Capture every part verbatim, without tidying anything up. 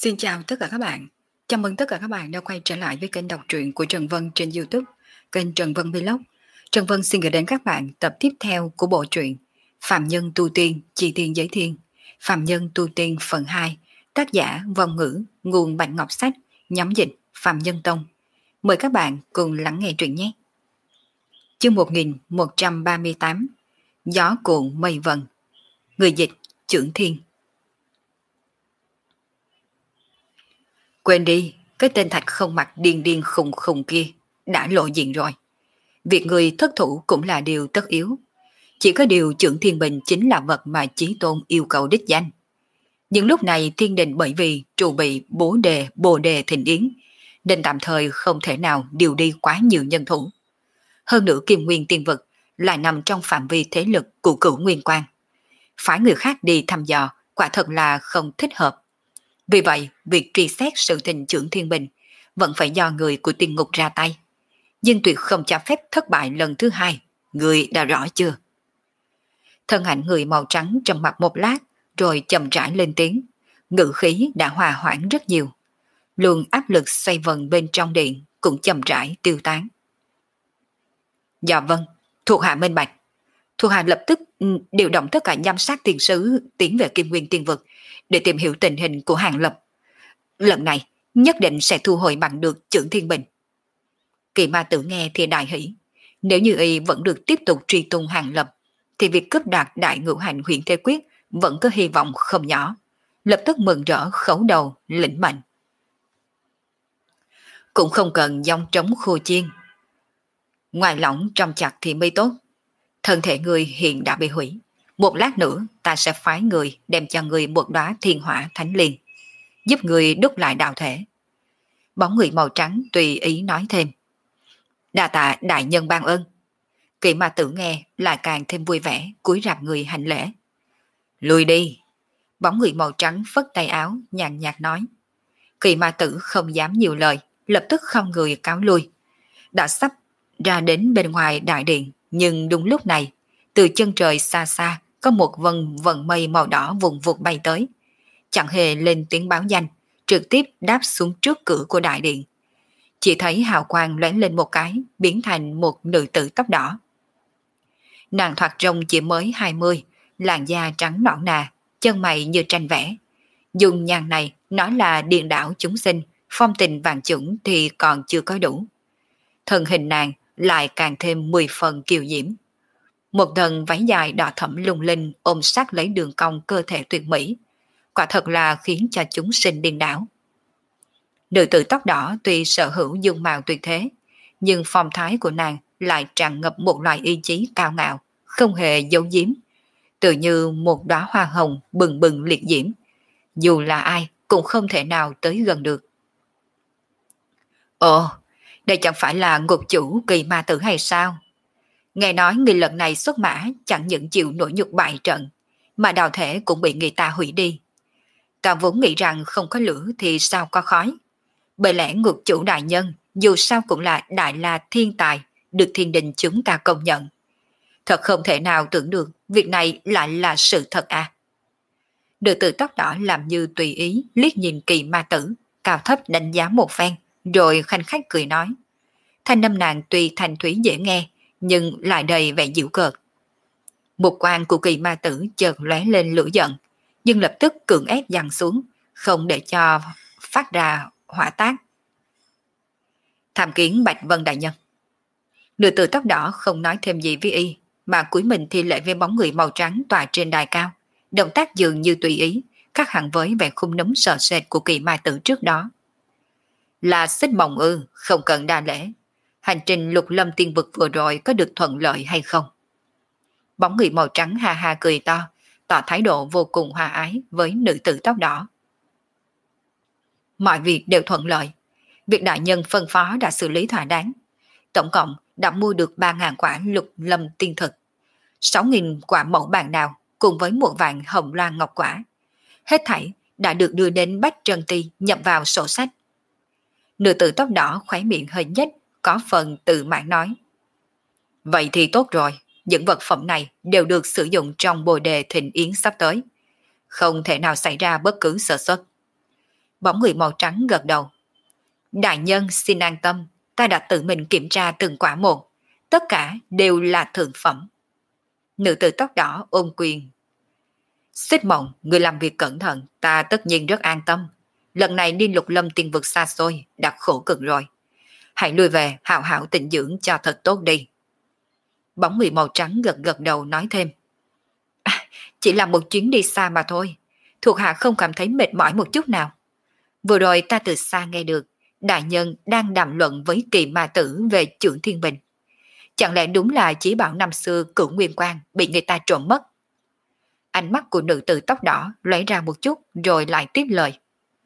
Xin chào tất cả các bạn. Chào mừng tất cả các bạn đã quay trở lại với kênh đọc truyện của Trần Vân trên YouTube, kênh Trần Vân Vlog. Trần Vân xin gửi đến các bạn tập tiếp theo của bộ truyện Phạm Nhân Tu Tiên, Chi Tiên Giới Thiên, Phạm Nhân Tu Tiên phần hai, tác giả Vong Ngữ, nguồn Bạch Ngọc Sách, nhóm dịch Phạm Nhân Tông. Mời các bạn cùng lắng nghe truyện nhé. Chương một nghìn một trăm ba mươi tám, Gió cuộn mây vần. Người dịch Chưởng Thiên. Quên đi, cái tên Thạch không mặt điên điên khùng khùng kia đã lộ diện rồi. Việc người thất thủ cũng là điều tất yếu. Chỉ có điều Chưởng Thiên Bình chính là vật mà Chí Tôn yêu cầu đích danh. Nhưng lúc này thiên đình bởi vì trù bị bố đề bồ đề thịnh yến, nên tạm thời không thể nào điều đi quá nhiều nhân thủ. Hơn nữa Kim Nguyên Tiên Vực lại nằm trong phạm vi thế lực của Cửu Nguyên Quan. Phải người khác đi thăm dò quả thật là không thích hợp. Vì vậy, việc truy xét sự tình Chưởng Thiên Bình vẫn phải do người của tiên ngục ra tay. Nhưng tuyệt không cho phép thất bại lần thứ hai, người đã rõ chưa? Thân ảnh người màu trắng trầm mặt một lát, rồi chậm rãi lên tiếng. Ngữ khí đã hòa hoãn rất nhiều. Luồng áp lực xoay vần bên trong điện cũng chậm rãi tiêu tán. Dạ vâng, thuộc hạ minh bạch. Thuộc hạ lập tức điều động tất cả giám sát tiền sứ tiến về Kim Nguyên Tiên Vực để tìm hiểu tình hình của Hàng Lập. Lần này nhất định sẽ thu hồi bằng được Chưởng Thiên Bình. Kỳ Ma Tử nghe thì đại hỷ. Nếu như y vẫn được tiếp tục truy tung Hàng Lập, thì việc cướp đoạt đại ngũ hành huyền thế quyết vẫn có hy vọng không nhỏ. Lập tức mừng rỡ khấu đầu lĩnh mệnh. Cũng không cần dòng trống khô chiên. Ngoài lỏng trong chặt thì mới tốt. Thân thể người hiện đã bị hủy. Một lát nữa ta sẽ phái người đem cho người một đóa thiên hỏa thánh liên, giúp người đúc lại đạo thể. Bóng người màu trắng tùy ý nói thêm. Đa tạ đại nhân ban ơn. Kỳ Ma Tử nghe lại càng thêm vui vẻ, cúi rạp người hành lễ. Lùi đi. Bóng người màu trắng phất tay áo nhàn nhạt nói. Kỳ Ma Tử không dám nhiều lời, lập tức không người cáo lui. Đã sắp ra đến bên ngoài đại điện, nhưng đúng lúc này từ chân trời xa xa có một vần vần mây màu đỏ vùng vụt bay tới. Chẳng hề lên tiếng báo danh, trực tiếp đáp xuống trước cửa của đại điện. Chỉ thấy hào quang lóe lên một cái, biến thành một nữ tử tóc đỏ. Nàng thoạt trông chỉ mới hai mươi, làn da trắng nõn nà, chân mày như tranh vẽ. Dùng nhan này nói là điên đảo chúng sinh, phong tình vàng chủng thì còn chưa có đủ. Thân hình nàng lại càng thêm mười phần kiều diễm. Một thân váy dài đỏ thẫm lung linh ôm sát lấy đường cong cơ thể tuyệt mỹ, quả thật là khiến cho chúng sinh điên đảo. Nữ tử tóc đỏ tuy sở hữu dung mạo tuyệt thế, nhưng phong thái của nàng lại tràn ngập một loại ý chí cao ngạo, không hề giấu giếm, tự như một đóa hoa hồng bừng bừng liệt diễm, dù là ai cũng không thể nào tới gần được. Ồ, đây chẳng phải là ngục chủ Kỳ Ma Tử hay sao? Nghe nói người lần này xuất mã chẳng những chịu nỗi nhục bại trận, mà đạo thể cũng bị người ta hủy đi. Ta vốn nghĩ rằng không có lửa thì sao có khói. Bởi lẽ ngục chủ đại nhân dù sao cũng là đại la thiên tài, được thiên đình chúng ta công nhận. Thật không thể nào tưởng được việc này lại là sự thật à. Nữ tử tóc đỏ làm như tùy ý liếc nhìn Kỳ Ma Tử, cao thấp đánh giá một phen, rồi khanh khách cười nói. Thanh âm nàng tuy thanh thúy dễ nghe, nhưng lại đầy vẻ giễu cợt. Một quan của Kỳ Ma Tử chợt lóe lên lửa giận, nhưng lập tức cưỡng ép giằng xuống, không để cho phát ra hỏa tác. Tham kiến Bạch Vân đại nhân. Nữ tử tóc đỏ không nói thêm gì với y, mà cúi mình thi lễ với bóng người màu trắng tọa trên đài cao, động tác dường như tùy ý, khác hẳn với vẻ khung núm sợ sệt của Kỳ Ma Tử trước đó. Là Xích Mộng ư, không cần đa lễ. Hành trình Lục Lâm Tiên Vực vừa rồi có được thuận lợi hay không? Bóng người màu trắng ha ha cười to, tỏ thái độ vô cùng hòa ái với nữ tử tóc đỏ. Mọi việc đều thuận lợi. Việc đại nhân phân phó đã xử lý thỏa đáng. Tổng cộng đã mua được ba nghìn quả Lục Lâm Tiên Thực, sáu nghìn quả mẫu bàn đào cùng với một vạn hồng loan ngọc quả. Hết thảy đã được đưa đến Bách Trân Ti nhập vào sổ sách. Nữ tử tóc đỏ khóe miệng hơi nhếch, có phần tự mãn nói. Vậy thì tốt rồi, những vật phẩm này đều được sử dụng trong bồ đề thịnh yến sắp tới. Không thể nào xảy ra bất cứ sơ suất. Bóng người màu trắng gật đầu. Đại nhân xin an tâm, ta đã tự mình kiểm tra từng quả một, tất cả đều là thượng phẩm. Nữ tử tóc đỏ ôm quyền. Xích Mộng, người làm việc cẩn thận, ta tất nhiên rất an tâm. Lần này đi Lục Lâm tiên vực xa xôi, đã khổ cực rồi. Hãy lui về, hảo hảo tịnh dưỡng cho thật tốt đi. Bóng người màu trắng gật gật đầu nói thêm. À, chỉ là một chuyến đi xa mà thôi, thuộc hạ không cảm thấy mệt mỏi một chút nào. Vừa rồi ta từ xa nghe được, đại nhân đang đàm luận với Kỳ Ma Tử về Chưởng Thiên Bình. Chẳng lẽ đúng là chỉ bảo năm xưa Cửu Nguyên Quang bị người ta trộm mất? Ánh mắt của nữ tử tóc đỏ lóe ra một chút rồi lại tiếp lời.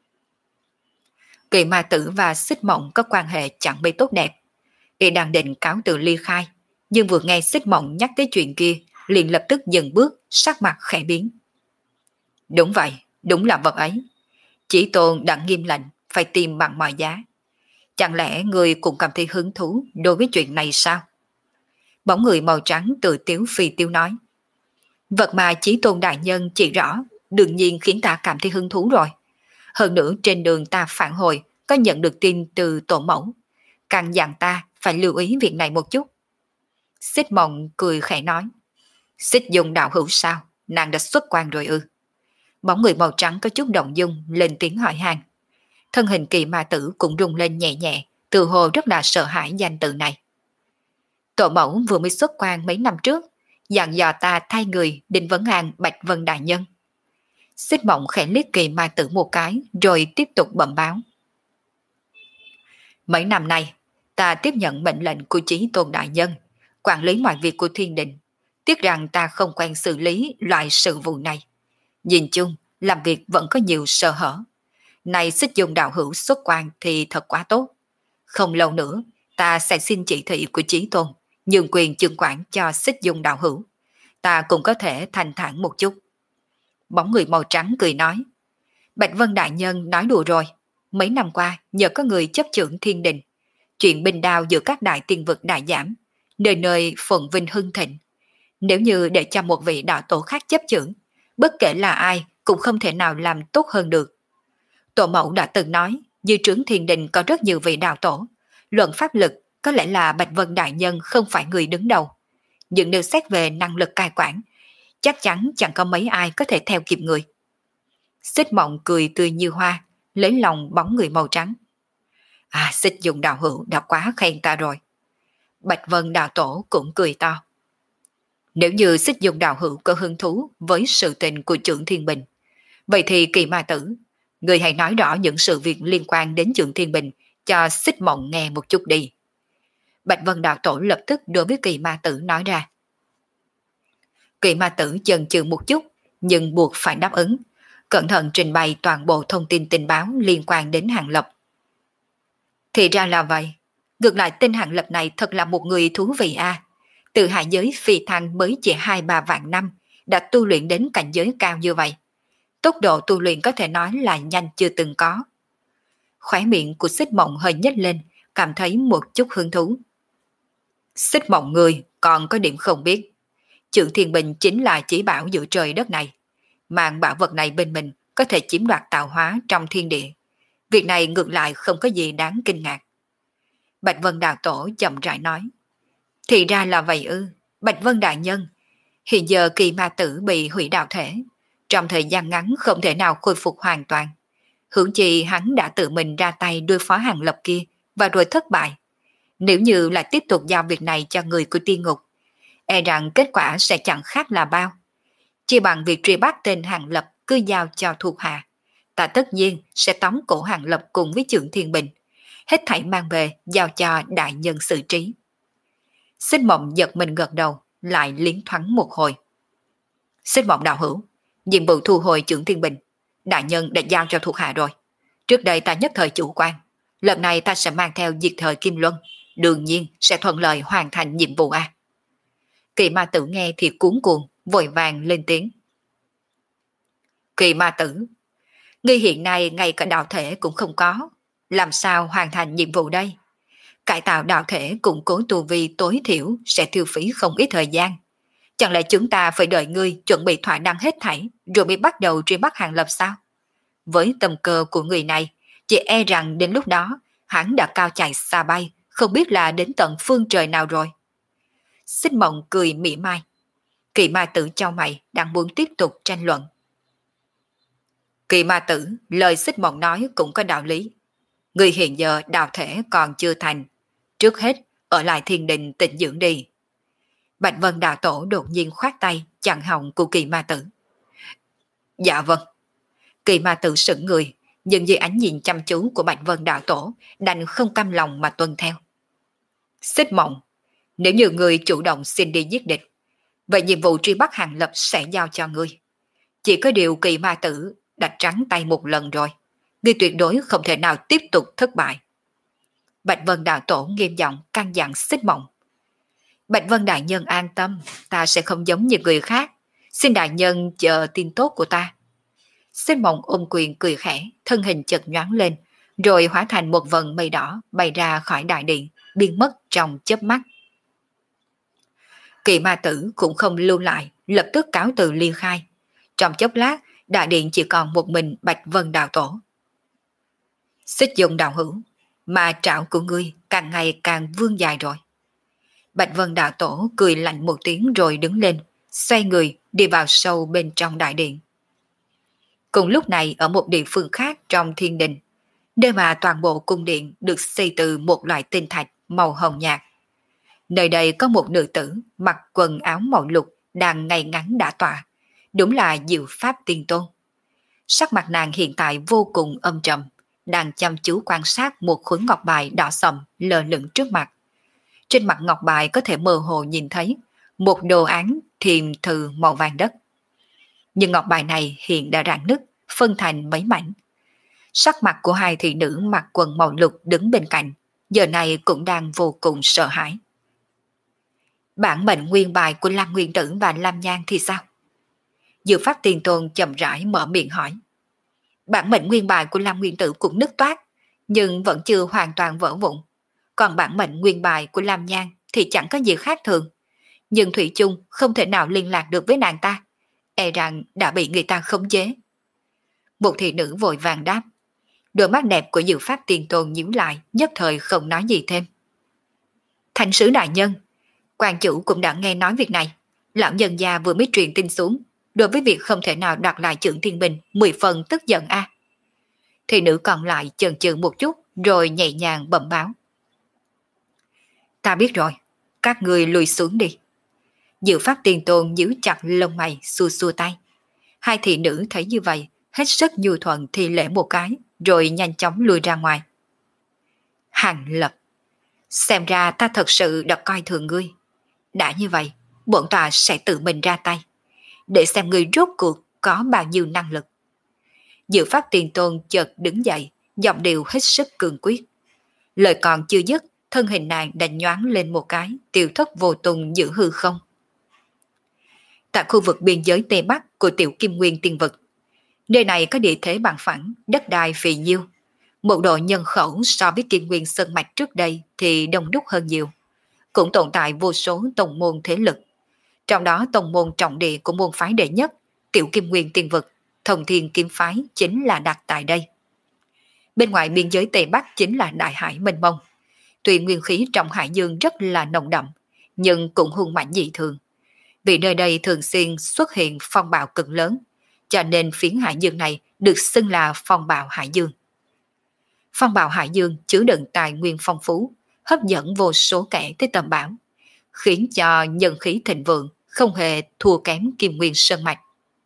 Kỳ Ma Tử và Xích Mộng có quan hệ chẳng mấy tốt đẹp. Y đang định cáo từ ly khai, nhưng vừa nghe Xích Mộng nhắc tới chuyện kia, liền lập tức dừng bước, sắc mặt khẽ biến. Đúng vậy, đúng là vật ấy. Chỉ Tôn đã nghiêm lệnh phải tìm bằng mọi giá. Chẳng lẽ người cũng cảm thấy hứng thú đối với chuyện này sao? Bóng người màu trắng tự tiếu phi tiêu nói. Vật mà Chí Tôn đại nhân chỉ rõ, đương nhiên khiến ta cảm thấy hứng thú rồi. Hơn nữa trên đường ta phản hồi có nhận được tin từ tổ mẫu, càng dặn ta phải lưu ý việc này một chút. Xích Mộng cười khẽ nói. Xích Dung đạo hữu sao? Nàng đã xuất quan rồi ư? Bóng người màu trắng có chút động dung lên tiếng hỏi han. Thân hình Kỳ Ma Tử cũng rung lên nhẹ nhẹ, tự hồ rất là sợ hãi danh từ này. Tổ mẫu vừa mới xuất quan mấy năm trước, dặn dò ta thay người định vấn an Bạch Vân đại nhân. Xích Mộng khẽ liếc Kỳ Ma Tử một cái rồi tiếp tục bẩm báo. Mấy năm nay, ta tiếp nhận mệnh lệnh của Chí Tôn đại nhân, quản lý mọi việc của thiên đình. Tiếc rằng ta không quen xử lý loại sự vụ này. Nhìn chung, làm việc vẫn có nhiều sơ hở. Này Xích Dung đạo hữu xuất quan thì thật quá tốt. Không lâu nữa, ta sẽ xin chỉ thị của Chí Tôn, nhường quyền trưởng quản cho Xích Dung đạo hữu. Ta cũng có thể thanh thản một chút. Bóng người màu trắng cười nói. Bạch Vân đại nhân nói đùa rồi. Mấy năm qua, nhờ có người chấp trưởng thiên đình, chuyện binh đao giữa các đại tiên vực đại giảm, nơi nơi phồn vinh hưng thịnh. Nếu như để cho một vị đạo tổ khác chấp trưởng, bất kể là ai cũng không thể nào làm tốt hơn được. Tổ mẫu đã từng nói, dưới trướng thiên đình có rất nhiều vị đạo tổ, luận pháp lực có lẽ là Bạch Vân đại nhân không phải người đứng đầu. Nhưng nếu xét về năng lực cai quản, chắc chắn chẳng có mấy ai có thể theo kịp người. Xích Mộng cười tươi như hoa, lấy lòng bóng người màu trắng. À, Xích Dung đạo hữu đã quá khen ta rồi. Bạch Vân đạo tổ cũng cười to. Nếu như Xích Dung đạo hữu có hứng thú với sự tình của Chưởng Thiên Bình, vậy thì Kỳ Ma Tử, người hãy nói rõ những sự việc liên quan đến Chưởng Thiên Bình cho Xích Mộng nghe một chút đi. Bạch Vân đạo tổ lập tức đối với Kỳ Ma Tử nói ra. Kỳ Ma Tử chần chừ một chút, nhưng buộc phải đáp ứng, cẩn thận trình bày toàn bộ thông tin tình báo liên quan đến Hàng Lập. Thì ra là vậy, ngược lại tên Hàng Lập này thật là một người thú vị a. À. Từ hạ giới phi thăng mới chỉ hai ba vạn năm, đã tu luyện đến cảnh giới cao như vậy. Tốc độ tu luyện có thể nói là nhanh chưa từng có. Khóe miệng của Xích Mộng hơi nhếch lên, cảm thấy một chút hứng thú. Xích Mộng người còn có điểm không biết. Chưởng Thiên Bình chính là chỉ bảo giữa trời đất này. Mang bảo vật này bên mình có thể chiếm đoạt tạo hóa trong thiên địa. Việc này ngược lại không có gì đáng kinh ngạc. Bạch Vân đạo tổ chậm rãi nói. Thì ra là vậy ư, Bạch Vân đại nhân. Hiện giờ Kỳ Ma Tử bị hủy đạo thể. Trong thời gian ngắn không thể nào khôi phục hoàn toàn. Hưởng chi hắn đã tự mình ra tay đối phó Hàng Lập kia và rồi thất bại. Nếu như lại tiếp tục giao việc này cho người của tiên ngục, e rằng kết quả sẽ chẳng khác là bao. Chỉ bằng việc truy bắt tên Hàng Lập cứ giao cho thuộc hạ, ta tất nhiên sẽ tống cổ Hàng Lập cùng với Chưởng Thiên Bình, hết thảy mang về giao cho đại nhân xử trí. Xích Mộng giật mình gật đầu, lại liến thoáng một hồi. Xích Mộng đạo hữu, nhiệm vụ thu hồi Chưởng Thiên Bình, đại nhân đã giao cho thuộc hạ rồi. Trước đây ta nhất thời chủ quan, lần này ta sẽ mang theo diệt thời Kim Luân, đương nhiên sẽ thuận lợi hoàn thành nhiệm vụ a. Kỳ Ma Tử nghe thì cuống cuồng, vội vàng lên tiếng. Kỳ Ma Tử, ngươi hiện nay ngay cả đạo thể cũng không có, làm sao hoàn thành nhiệm vụ đây? Cải tạo đạo thể củng cố tu vi tối thiểu sẽ tiêu phí không ít thời gian. Chẳng lẽ chúng ta phải đợi ngươi chuẩn bị thỏa đăng hết thảy rồi mới bắt đầu truy bắt Hàng Lập sao? với tâm cơ của người này, chỉ e rằng đến lúc đó hắn đã cao chạy xa bay, không biết là đến tận phương trời nào rồi. Xích Mộng cười mỉa mai. Kỳ ma tử chau mày đang muốn tiếp tục tranh luận. Kỳ ma tử, lời Xích Mộng nói cũng có đạo lý. Người hiện giờ đạo thể còn chưa thành. Trước hết, ở lại thiên đình tịnh dưỡng đi. Bạch Vân đạo tổ đột nhiên khoát tay chặn họng của kỳ ma tử. Dạ vâng. Kỳ ma tử sững người, nhưng dưới ánh nhìn chăm chú của Bạch Vân đạo tổ, đành không cam lòng mà tuân theo. Xích Mộng, nếu như người chủ động xin đi giết địch, vậy nhiệm vụ truy bắt Hàng Lập sẽ giao cho ngươi. Chỉ có điều kỳ ma tử đã trắng tay một lần rồi, ngươi tuyệt đối không thể nào tiếp tục thất bại. Bạch Vân đạo tổ nghiêm giọng căn dặn Xích Mộng. Bạch Vân đại nhân an tâm, ta sẽ không giống như người khác. Xin đại nhân chờ tin tốt của ta. Xích Mộng ôm quyền cười khẽ, thân hình chợt nhoáng lên, rồi hóa thành một vần mây đỏ bay ra khỏi đại điện, biến mất trong chớp mắt. Kỳ ma tử cũng không lưu lại, lập tức cáo từ ly khai. Trong chốc lát, đại điện chỉ còn một mình Bạch Vân đạo tổ. Xích Dung đạo hữu, mà trảo của ngươi càng ngày càng vươn dài rồi. Bạch Vân đạo tổ cười lạnh một tiếng rồi đứng lên, xoay người đi vào sâu bên trong đại điện. Cùng lúc này ở một địa phương khác trong thiên đình, nơi mà toàn bộ cung điện được xây từ một loại tinh thạch màu hồng nhạt. Nơi đây có một nữ tử mặc quần áo màu lục đang ngay ngắn đã tọa, đúng là Diệu Pháp Tiên Tôn. Sắc mặt nàng hiện tại vô cùng âm trầm, đang chăm chú quan sát một khối ngọc bài đỏ sậm lơ lửng trước mặt. Trên mặt ngọc bài có thể mơ hồ nhìn thấy một đồ án thiềm thừ màu vàng đất. Nhưng ngọc bài này hiện đã rạn nứt, phân thành mấy mảnh. Sắc mặt của hai thị nữ mặc quần màu lục đứng bên cạnh, giờ này cũng đang vô cùng sợ hãi. Bản mệnh nguyên bài của Lam Nguyên Tử và Lam Nhan thì sao? Diệu Pháp Tiên Tôn chậm rãi mở miệng hỏi. Bản mệnh nguyên bài của Lam Nguyên Tử cũng nứt toát, nhưng vẫn chưa hoàn toàn vỡ vụn. Còn bản mệnh nguyên bài của Lam Nhan thì chẳng có gì khác thường. Nhưng thủy chung không thể nào liên lạc được với nàng ta, e rằng đã bị người ta khống chế. Một thị nữ vội vàng đáp. Đôi mắt đẹp của Diệu Pháp Tiên Tôn nhíu lại, nhất thời không nói gì thêm. Thành sứ đại nhân, quan chủ cũng đã nghe nói việc này. Lão nhân gia vừa mới truyền tin xuống, đối với việc không thể nào đoạt lại Chưởng Thiên Bình, mười phần tức giận a. À. Thị nữ còn lại chần chừ một chút, rồi nhẹ nhàng bẩm báo. Ta biết rồi, các người lùi xuống đi. Diệu Pháp Tiên Tôn nhíu chặt lông mày, xua xua tay. Hai thị nữ thấy như vậy, hết sức nhu thuận thì lễ một cái, rồi nhanh chóng lùi ra ngoài. Hàng Lập, xem ra ta thật sự đã coi thường ngươi. Đã như vậy, bổn tọa sẽ tự mình ra tay, để xem ngươi rốt cuộc có bao nhiêu năng lực. Diệu Pháp Tiên Tôn chợt đứng dậy, giọng điệu hết sức cường quyết. Lời còn chưa dứt, thân hình nàng đã nhoáng lên một cái, tiêu thất vô tung giữa hư không. Tại khu vực biên giới Tây Bắc của Tiểu Kim Nguyên Tiên Vực, nơi này có địa thế bằng phẳng, đất đai phì nhiêu. Một độ nhân khẩu so với Kim Nguyên Sơn Mạch trước đây thì đông đúc hơn nhiều. Cũng tồn tại vô số tông môn thế lực. Trong đó tông môn trọng địa của môn phái đệ nhất, Tiểu Kim Nguyên Tiên Vực, Thông Thiên Kiếm Phái chính là đặt tại đây. Bên ngoài biên giới Tây Bắc chính là Đại Hải mênh mông. Tuy nguyên khí trong hải dương rất là nồng đậm, nhưng cũng hung mạnh dị thường. Vì nơi đây thường xuyên xuất hiện phong bạo cực lớn, cho nên phiến hải dương này được xưng là phong bạo hải dương. Phong bạo hải dương chứa đựng tài nguyên phong phú, hấp dẫn vô số kẻ tới tầm bảo, khiến cho nhân khí thịnh vượng không hề thua kém Kim Nguyên Sơn Mạch.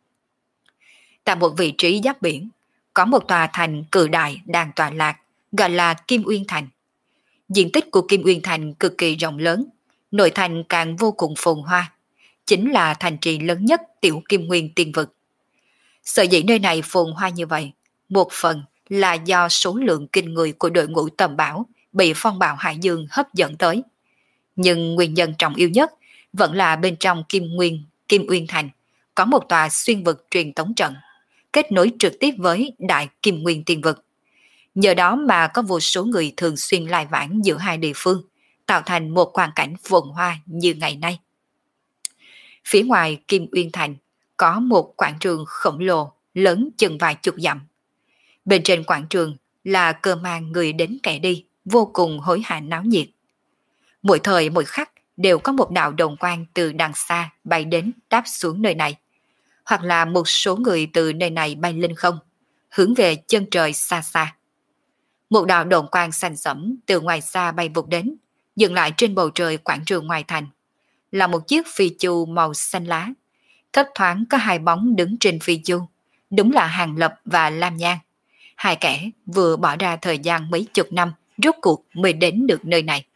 Tại một vị trí giáp biển, có một tòa thành cự đại đang tọa lạc, gọi là Kim Uyên Thành. Diện tích của Kim Uyên Thành cực kỳ rộng lớn, nội thành càng vô cùng phồn hoa, chính là thành trì lớn nhất Tiểu Kim Nguyên Tiên Vực. Sở dĩ nơi này phồn hoa như vậy, một phần là do số lượng kinh người của đội ngũ tầm bảo bị phong bạo hải dương hấp dẫn tới. Nhưng nguyên nhân trọng yếu nhất vẫn là bên trong Kim Nguyên, Kim Uyên Thành có một tòa xuyên vực truyền tống trận, kết nối trực tiếp với Đại Kim Nguyên Tiên Vực. Nhờ đó mà có vô số người thường xuyên lai vãng giữa hai địa phương, tạo thành một hoàn cảnh phồn hoa như ngày nay. Phía ngoài Kim Uyên Thành có một quảng trường khổng lồ lớn chừng vài chục dặm. Bên trên quảng trường là cơ mang người đến kẻ đi, vô cùng hối hả náo nhiệt. Mỗi thời mỗi khắc đều có một đạo đồng quang từ đằng xa bay đến đáp xuống nơi này, hoặc là một số người từ nơi này bay lên không, hướng về chân trời xa xa. Một đạo đồng quang xanh sẫm từ ngoài xa bay vụt đến, dừng lại trên bầu trời quảng trường ngoài thành. Là một chiếc phi chu màu xanh lá. Thấp thoáng có hai bóng đứng trên phi chu, đúng là Hàng Lập và Lam Nhan. Hai kẻ vừa bỏ ra thời gian mấy chục năm, rốt cuộc mới đến được nơi này.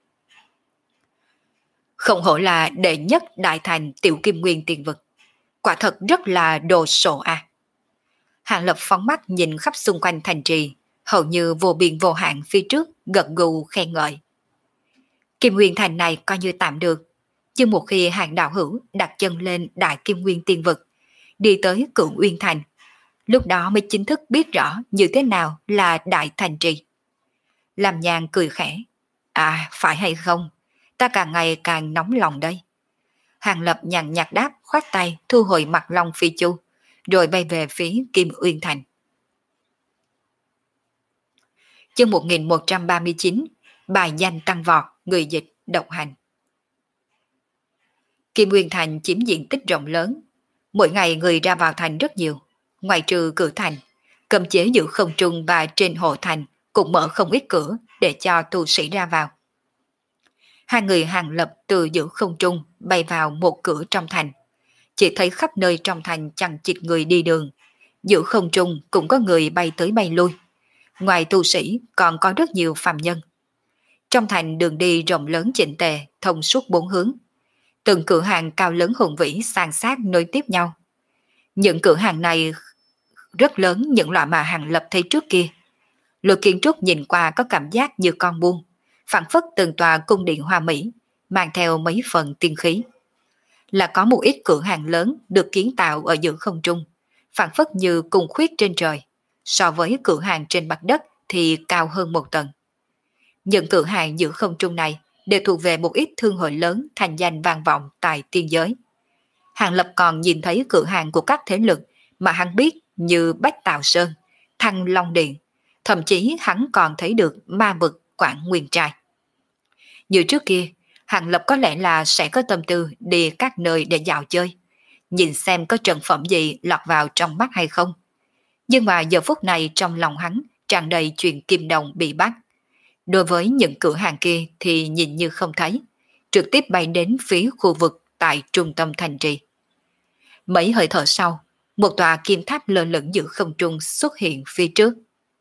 Không hổ là đệ nhất đại thành tiểu kim nguyên tiền vực. Quả thật rất là đồ sộ à. Hàng Lập phóng mắt nhìn khắp xung quanh thành trì, hầu như vô biên vô hạn phía trước, gật gù khen ngợi. Kim Nguyên Thành này coi như tạm được, nhưng một khi Hàng đạo hữu đặt chân lên đại Kim Nguyên tiên vực, đi tới Cửu Uyên Thành, lúc đó mới chính thức biết rõ như thế nào là đại thành trì. Làm Nhàn cười khẽ. À, phải hay không? Ta càng ngày càng nóng lòng đây. Hàng Lập nhàn nhạt đáp, khoát tay thu hồi mặt long phi chu, rồi bay về phía Kim Uyên Thành. Chương một nghìn một trăm ba mươi chín, bài danh tăng vọt, người dịch độc hành. Kim Uyên Thành chiếm diện tích rộng lớn, mỗi ngày người ra vào thành rất nhiều. Ngoài trừ cửa thành, cấm chế giữ không trung và trên hộ thành cũng mở không ít cửa để cho tu sĩ ra vào. Hai người Hàng Lập từ giữ không trung bay vào một cửa trong thành. Chỉ thấy khắp nơi trong thành chằng chịt người đi đường. Giữ không trung cũng có người bay tới bay lui. Ngoài tu sĩ còn có rất nhiều phàm nhân. Trong thành đường đi rộng lớn chỉnh tề, thông suốt bốn hướng. Từng cửa hàng cao lớn hùng vĩ san sát nối tiếp nhau. Những cửa hàng này rất lớn, những loại mà Hàng Lập thấy trước kia. Lối kiến trúc nhìn qua có cảm giác như con buôn, phảng phất từng tòa cung điện hoa mỹ, mang theo mấy phần tiên khí. Là có một ít cửa hàng lớn được kiến tạo ở giữa không trung, phảng phất như cung khuyết trên trời, so với cửa hàng trên mặt đất thì cao hơn một tầng. Những cửa hàng giữa không trung này đều thuộc về một ít thương hội lớn thành danh vang vọng tại tiên giới. Hàng Lập còn nhìn thấy cửa hàng của các thế lực mà hắn biết như Bách Tạo Sơn, Thăng Long Điện, thậm chí hắn còn thấy được Ma Vực, Quảng Nguyên Trai. Như trước kia, Hàng Lập có lẽ là sẽ có tâm tư đi các nơi để dạo chơi, nhìn xem có trần phẩm gì lọt vào trong mắt hay không. Nhưng mà giờ phút này trong lòng hắn tràn đầy chuyện kim đồng bị bắt. Đối với những cửa hàng kia thì nhìn như không thấy, trực tiếp bay đến phía khu vực tại trung tâm thành trì. Mấy hơi thở sau, một tòa kim tháp lơ lửng giữa không trung xuất hiện phía trước.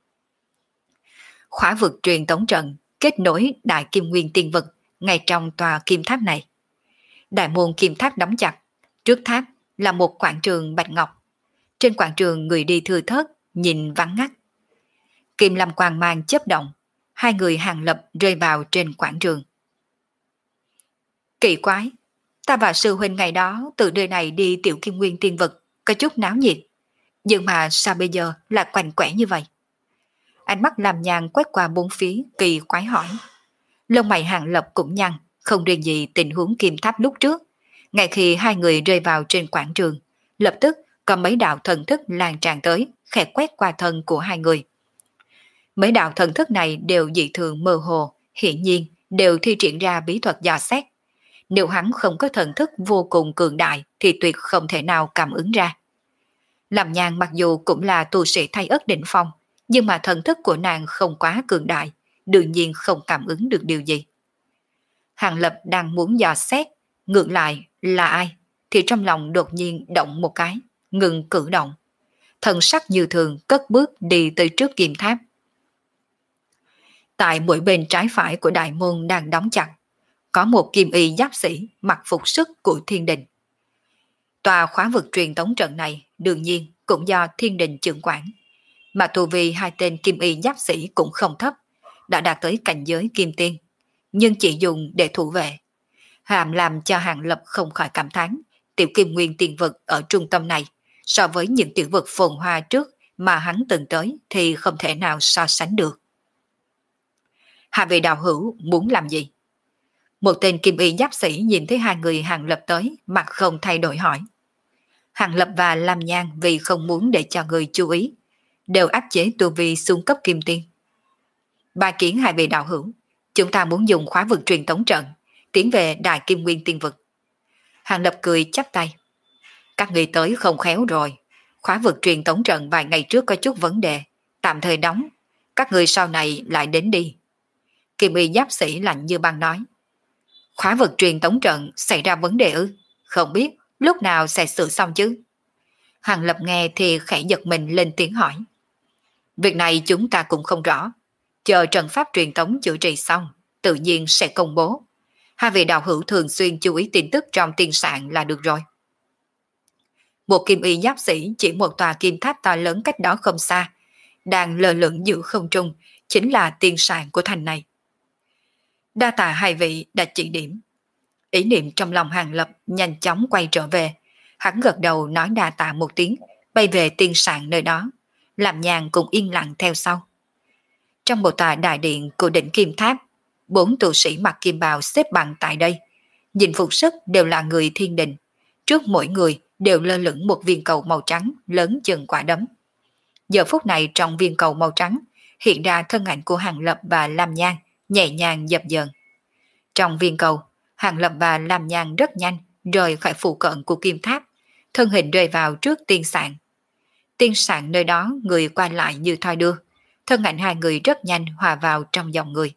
Khóa vực truyền tống trận kết nối đại kim nguyên tiên vực ngay trong tòa kim tháp này. Đại môn kim tháp đóng chặt, trước tháp là một quảng trường bạch ngọc. Trên quảng trường người đi thưa thớt, nhìn vắng ngắt. Kim lâm quang mang chớp động, hai người Hàng Lập rơi vào trên quảng trường. Kỳ quái, ta và sư huynh ngày đó từ nơi này đi tiểu kim nguyên tiên vực, có chút náo nhiệt. Nhưng mà sao bây giờ lại quạnh quẻ như vậy? Ánh mắt làm nhàn quét qua bốn phía, kỳ quái hỏi. Lông mày Hàng Lập cũng nhăn, không riêng gì tình huống kim tháp lúc trước. Ngay khi hai người rơi vào trên quảng trường, lập tức có mấy đạo thần thức lan tràn tới, khẽ quét qua thân của hai người. Mấy đạo thần thức này đều dị thường mơ hồ, hiển nhiên đều thi triển ra bí thuật dò xét. Nếu hắn không có thần thức vô cùng cường đại thì tuyệt không thể nào cảm ứng ra. Làm Nhàn mặc dù cũng là tu sĩ thay ất đỉnh phong, nhưng mà thần thức của nàng không quá cường đại, đương nhiên không cảm ứng được điều gì. Hàng Lập đang muốn dò xét, ngược lại là ai, thì trong lòng đột nhiên động một cái, ngừng cử động. Thần sắc như thường cất bước đi tới trước kim tháp. Tại mỗi bên trái phải của đại môn đang đóng chặt, có một kim y giáp sĩ mặc phục sức của thiên đình. Tòa khóa vực truyền tống trận này đương nhiên cũng do thiên đình trưởng quản, mà tu vi hai tên kim y giáp sĩ cũng không thấp, đã đạt tới cảnh giới kim tiên, nhưng chỉ dùng để thủ vệ. Hàm làm cho Hàng Lập không khỏi cảm thán, tiểu kim nguyên tiên vực ở trung tâm này so với những tiểu vực phồn hoa trước mà hắn từng tới thì không thể nào so sánh được. Hai vị đạo hữu muốn làm gì? Một tên kim y giáp sĩ nhìn thấy hai người Hàng Lập tới, mặt không thay đổi hỏi. Hàng Lập và Lam Nhan vì không muốn để cho người chú ý, đều áp chế tu vi xuống cấp kim tiên. Ba kiến hai vị đạo hữu, chúng ta muốn dùng khóa vực truyền tống trận, tiến về Đại Kim Nguyên Tiên Vực. Hàng Lập cười chắp tay. Các người tới không khéo rồi, khóa vực truyền tống trận vài ngày trước có chút vấn đề, tạm thời đóng, các người sau này lại đến đi. Kim y giáp sĩ lạnh như băng nói. Khóa vực truyền tống trận xảy ra vấn đề ư? Không biết lúc nào sẽ sửa xong chứ? Hàng Lập nghe thì khẽ giật mình lên tiếng hỏi. Việc này chúng ta cũng không rõ, chờ trận pháp truyền tống chữa trị xong, tự nhiên sẽ công bố. Hai vị đạo hữu thường xuyên chú ý tin tức trong tiên sạn là được rồi. Một kim y giáp sĩ chỉ một tòa kim tháp to lớn cách đó không xa, đang lơ lửng giữa không trung, chính là tiên sạn của thành này. Đa tạ hai vị đã chỉ điểm. Ý niệm trong lòng Hàng Lập nhanh chóng quay trở về, hắn gật đầu nói đa tạ một tiếng, bay về tiên sạn nơi đó, làm nhàn cũng yên lặng theo sau. Trong một tòa đại điện của đỉnh kim tháp, bốn tu sĩ mặc kim bào xếp bằng tại đây, nhìn phục sức đều là người thiên đình, trước mỗi người đều lơ lửng một viên cầu màu trắng lớn chừng quả đấm. Giờ phút này trong viên cầu màu trắng hiện ra thân ảnh của Hàng Lập và Lam Nhan nhẹ nhàng dập dờn. Trong viên cầu, Hàng Lập và Lam Nhan rất nhanh rời khỏi phụ cận của kim tháp, thân hình rơi vào trước tiên sạn. Tiên sạn nơi đó người qua lại như thoi đưa, thân ảnh hai người rất nhanh hòa vào trong dòng người.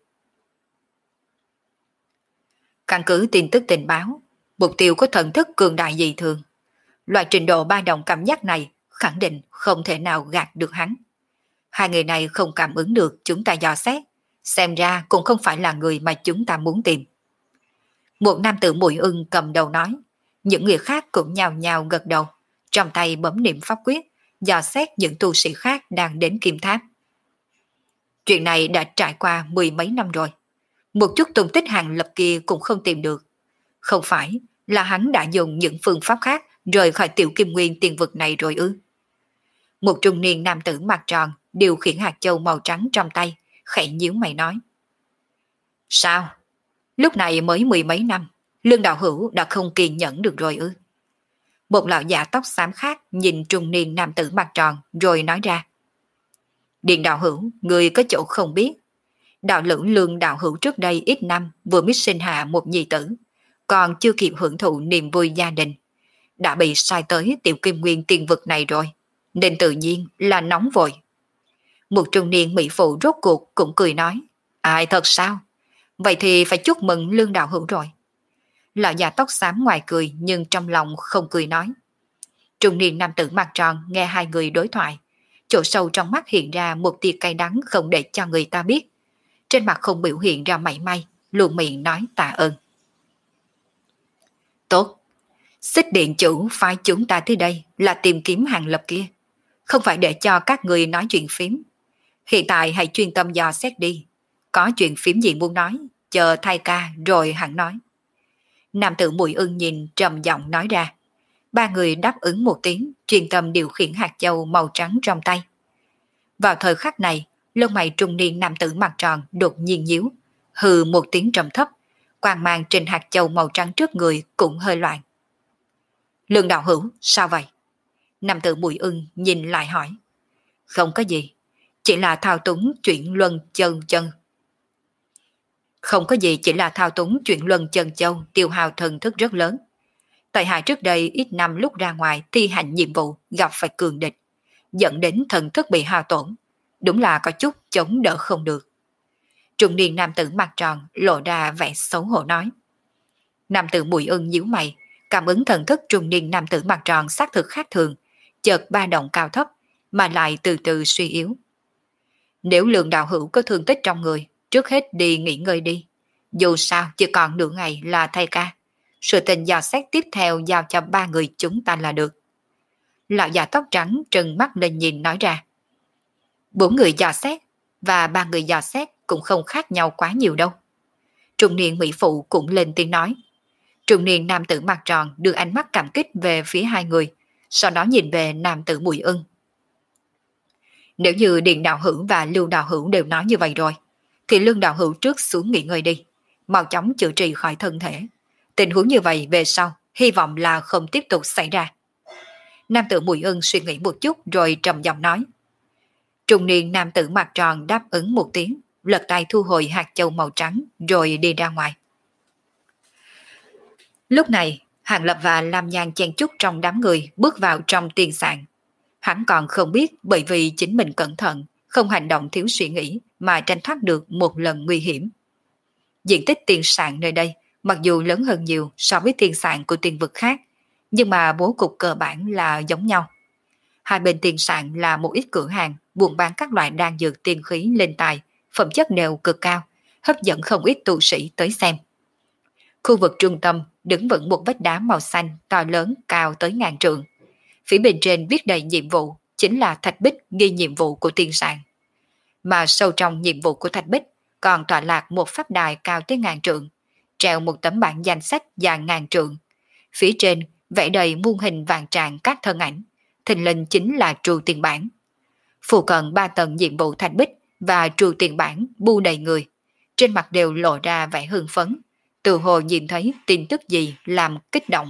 Căn cứ tin tức tình báo, mục tiêu có thần thức cường đại dị thường. Loại trình độ ba đồng cảm giác này khẳng định không thể nào gạt được hắn. Hai người này không cảm ứng được chúng ta dò xét, xem ra cũng không phải là người mà chúng ta muốn tìm. Một nam tử mũi ưng cầm đầu nói, những người khác cũng nhào nhào gật đầu, trong tay bấm niệm pháp quyết, dò xét những tu sĩ khác đang đến kim tháp. Chuyện này đã trải qua mười mấy năm rồi, một chút tung tích Hàng Lập kia cũng không tìm được. Không phải là hắn đã dùng những phương pháp khác rời khỏi tiểu kim nguyên tiên vực này rồi ư? Một trung niên nam tử mặt tròn điều khiển hạt châu màu trắng trong tay, khẽ nhíu mày nói. Sao? Lúc này mới mười mấy năm, Lương đạo hữu đã không kiên nhẫn được rồi ư? Một lão già tóc xám khác nhìn trung niên nam tử mặt tròn rồi nói ra. Điện đạo hữu, người có chỗ không biết. Đạo lưỡng Lương đạo hữu trước đây ít năm vừa mới sinh hạ một nhi tử, còn chưa kịp hưởng thụ niềm vui gia đình, đã bị sai tới tiểu kim nguyên tiên vực này rồi, nên tự nhiên là nóng vội. Một trung niên mỹ phụ rốt cuộc cũng cười nói. Ai thật sao? Vậy thì phải chúc mừng Lương đạo hữu rồi. Lão già tóc xám ngoài cười nhưng trong lòng không cười nói. Trung niên nam tử mặt tròn nghe hai người đối thoại, chỗ sâu trong mắt hiện ra một tia cay đắng không để cho người ta biết. Trên mặt không biểu hiện ra mảy may, luôn miệng nói tạ ơn. Tốt, Xích điện chủ phái chúng ta tới đây là tìm kiếm Hàng Lập kia, không phải để cho các người nói chuyện phím. Hiện tại hãy chuyên tâm dò xét đi, có chuyện phím gì muốn nói, chờ thay ca rồi hẳn nói. Nam tử Mùi Ưng nhìn trầm giọng nói ra. Ba người đáp ứng một tiếng, chuyên tâm điều khiển hạt châu màu trắng trong tay. Vào thời khắc này, lông mày trung niên nam tử mặt tròn đột nhiên nhíu, hừ một tiếng trầm thấp, quang mang trên hạt châu màu trắng trước người cũng hơi loạn. Lương đạo hữu, sao vậy? Nam tử Mùi Ưng nhìn lại hỏi. Không có gì, chỉ là thao túng chuyển luân chân chân. Không có gì, chỉ là thao túng chuyển luân chân châu tiêu hao thần thức rất lớn. Tại hạ trước đây ít năm lúc ra ngoài thi hành nhiệm vụ gặp phải cường địch, dẫn đến thần thức bị hao tổn, đúng là có chút chống đỡ không được. Trung niên nam tử mặt tròn lộ ra vẻ xấu hổ nói. Nam tử Mùi Ưng nhíu mày, cảm ứng thần thức trung niên nam tử mặt tròn xác thực khác thường, chợt ba động cao thấp mà lại từ từ suy yếu. Nếu Lương đạo hữu có thương tích trong người, trước hết đi nghỉ ngơi đi. Dù sao chỉ còn nửa ngày là thay ca, sự tình dò xét tiếp theo giao cho ba người chúng ta là được. Lão già tóc trắng trừng mắt lên nhìn nói ra. Bốn người dò xét và ba người dò xét cũng không khác nhau quá nhiều đâu. Trung niên mỹ phụ cũng lên tiếng nói. Trung niên nam tử mặt tròn đưa ánh mắt cảm kích về phía hai người, sau đó nhìn về nam tử Mùi Ưng. Nếu như Điện đạo hữu và Lưu đạo hữu đều nói như vậy rồi, thì Lương đạo hữu trước xuống nghỉ ngơi đi, mau chóng chữa trị khỏi thân thể. Tình huống như vậy về sau, hy vọng là không tiếp tục xảy ra. Nam tử Mùi Ưng suy nghĩ một chút rồi trầm giọng nói. Trung niên nam tử mặt tròn đáp ứng một tiếng, lật tay thu hồi hạt châu màu trắng rồi đi ra ngoài. Lúc này, Hàng Lập và Lam Nhan chen chúc trong đám người bước vào trong tiền sạn. Hắn còn không biết bởi vì chính mình cẩn thận, không hành động thiếu suy nghĩ mà tranh thoát được một lần nguy hiểm. Diện tích tiền sạn nơi đây mặc dù lớn hơn nhiều so với tiền sạn của tiền vực khác, nhưng mà bố cục cơ bản là giống nhau. Hai bên tiền sạn là một ít cửa hàng buôn bán các loại đan dược tiên khí lên tài, phẩm chất đều cực cao, hấp dẫn không ít tu sĩ tới xem. Khu vực trung tâm đứng vững một vách đá màu xanh to lớn cao tới ngàn trượng. Phía bên trên viết đầy nhiệm vụ, chính là thạch bích ghi nhiệm vụ của tiên sạn. Mà sâu trong nhiệm vụ của thạch bích còn tọa lạc một pháp đài cao tới ngàn trượng, treo một tấm bảng danh sách dài ngàn trượng. Phía trên vẽ đầy muôn hình vạn trạng các thân ảnh, thình lình chính là trù tiền bản. Phù cận ba tầng nhiệm vụ thạch bích và trù tiền bản bu đầy người, trên mặt đều lộ ra vẻ hưng phấn, từ hồ nhìn thấy tin tức gì làm kích động.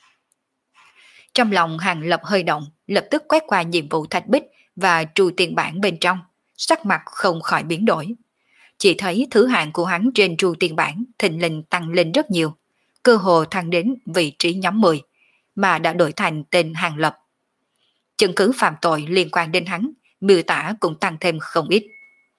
Trong lòng Hàng Lập hơi động, lập tức quét qua nhiệm vụ thạch bích và trù tiền bản bên trong, sắc mặt không khỏi biến đổi. Chỉ thấy thứ hạng của hắn trên trù tiền bản thình lình tăng lên rất nhiều, cơ hồ thăng đến vị trí nhóm mười, mà đã đổi thành tên Hàng Lập. Chứng cứ phạm tội liên quan đến hắn, miêu tả cũng tăng thêm không ít.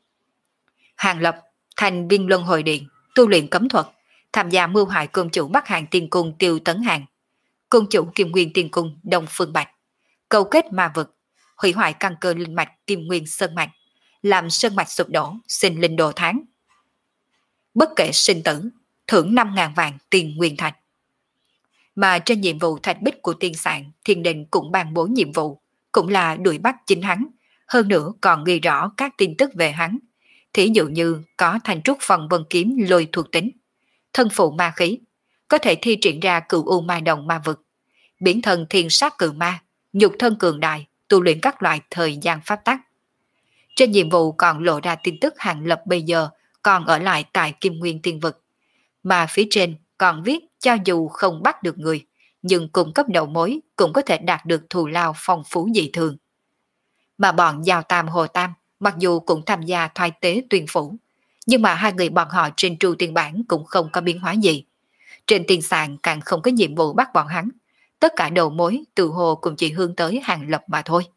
Hàng Lập, thành viên luân hồi điện, tu luyện cấm thuật, tham gia mưu hại cung chủ Bắc Hàng Tiên Cung Tiêu Tấn Hàng, cung chủ Kim Nguyên Tiên Cung Đông Phương Bạch, câu kết ma vực, hủy hoại căn cơ linh mạch Kim Nguyên Sơn Mạch, làm sơn mạch sụp đổ, xin linh đồ tháng. Bất kể sinh tử, thưởng năm ngàn vạn tiền nguyên thạch. Mà trên nhiệm vụ thạch bích của tiên sạn, thiên đình cũng ban bố nhiệm vụ, cũng là đuổi bắt chính hắn, hơn nữa còn ghi rõ các tin tức về hắn. Thí dụ như có thanh trúc phần vân kiếm lôi thuộc tính, thân phụ ma khí, có thể thi triển ra cửu u ma đồng ma vực, biến thân thiên sát cự ma, nhục thân cường đại, tu luyện các loại thời gian pháp tắc. Trên nhiệm vụ còn lộ ra tin tức Hàng Lập bây giờ còn ở lại tại Kim Nguyên Tiên Vực, mà phía trên còn viết cho dù không bắt được người, nhưng cung cấp đầu mối cũng có thể đạt được thù lao phong phú dị thường. Mà bọn Giao Tam Hồ Tam mặc dù cũng tham gia thoái tế tuyên phủ, nhưng mà hai người bọn họ trên trù tiền bản cũng không có biến hóa gì. Trên tiền sàn càng không có nhiệm vụ bắt bọn hắn, tất cả đầu mối từ hồ cũng chỉ hướng tới Hàng Lập mà thôi.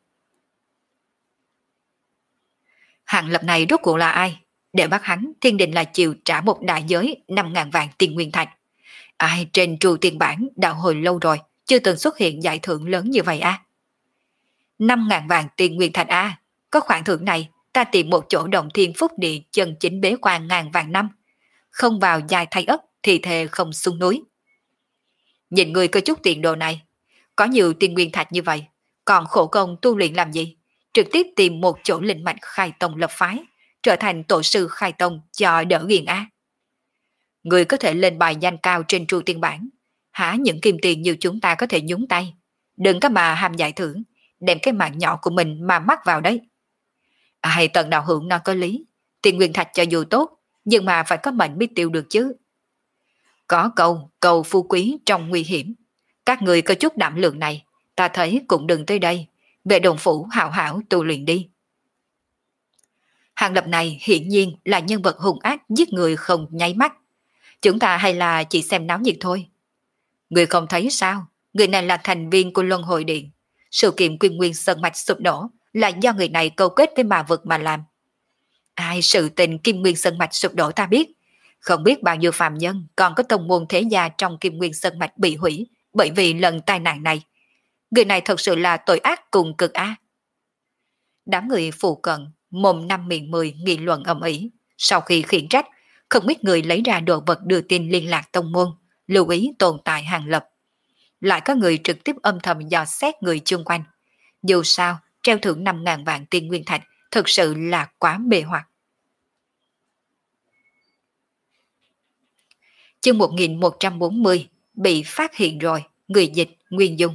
Hàng Lập này rốt cuộc là ai? Để bắt hắn, thiên định là chịu trả một đại giới năm ngàn vạn tiền nguyên thạch. Ai trên trù tiền bản đạo hồi lâu rồi, chưa từng xuất hiện giải thưởng lớn như vậy à? năm ngàn vạn tiền nguyên thạch à? Có khoản thưởng này, ta tìm một chỗ động thiên phúc địa chân chính bế quan ngàn vạn năm. Không vào dài thay ấp thì thề không xuống núi. Nhìn người có chút tiền đồ này, có nhiều tiền nguyên thạch như vậy, còn khổ công tu luyện làm gì? Trực tiếp tìm một chỗ linh mạch khai tông lập phái, trở thành tổ sư khai tông cho đỡ nghiền á. Người có thể lên bài danh cao trên tru tiên bản, hả những kim tiền như chúng ta có thể nhúng tay. Đừng có mà ham giải thưởng, đem cái mạng nhỏ của mình mà mắc vào đấy. Ai tận đạo hưởng nó có lý, tiền nguyên thạch cho dù tốt, nhưng mà phải có mệnh mới tiêu được chứ. Có câu, cầu phu quý trong nguy hiểm. Các người có chút đảm lượng này, ta thấy cũng đừng tới đây, về đồng phủ hảo hảo tu luyện đi. Hàng Lập này hiển nhiên là nhân vật hung ác giết người không nháy mắt. Chúng ta hay là chỉ xem náo nhiệt thôi. Người không thấy sao? Người này là thành viên của Luân Hồi Điện. Sự kiện Kim Nguyên Sơn Mạch sụp đổ là do người này câu kết với ma vực mà làm. Ai sự tình Kim Nguyên Sơn Mạch sụp đổ ta biết. Không biết bao nhiêu phàm nhân còn có tông môn thế gia trong Kim Nguyên Sơn Mạch bị hủy bởi vì lần tai nạn này. Người này thật sự là tội ác cùng cực á. Đám người phụ cận, mồm năm miệng mười nghị luận ầm ĩ. Sau khi khiển trách, không ít người lấy ra đồ vật đưa tin liên lạc tông môn, lưu ý tồn tại Hàng Lập. Lại có người trực tiếp âm thầm dò xét người chung quanh. Dù sao, treo thưởng năm ngàn vạn tiền nguyên thạch thực sự là quá mê hoặc. Chương một nghìn một trăm bốn mươi bị phát hiện rồi, người dịch Nguyên Dung.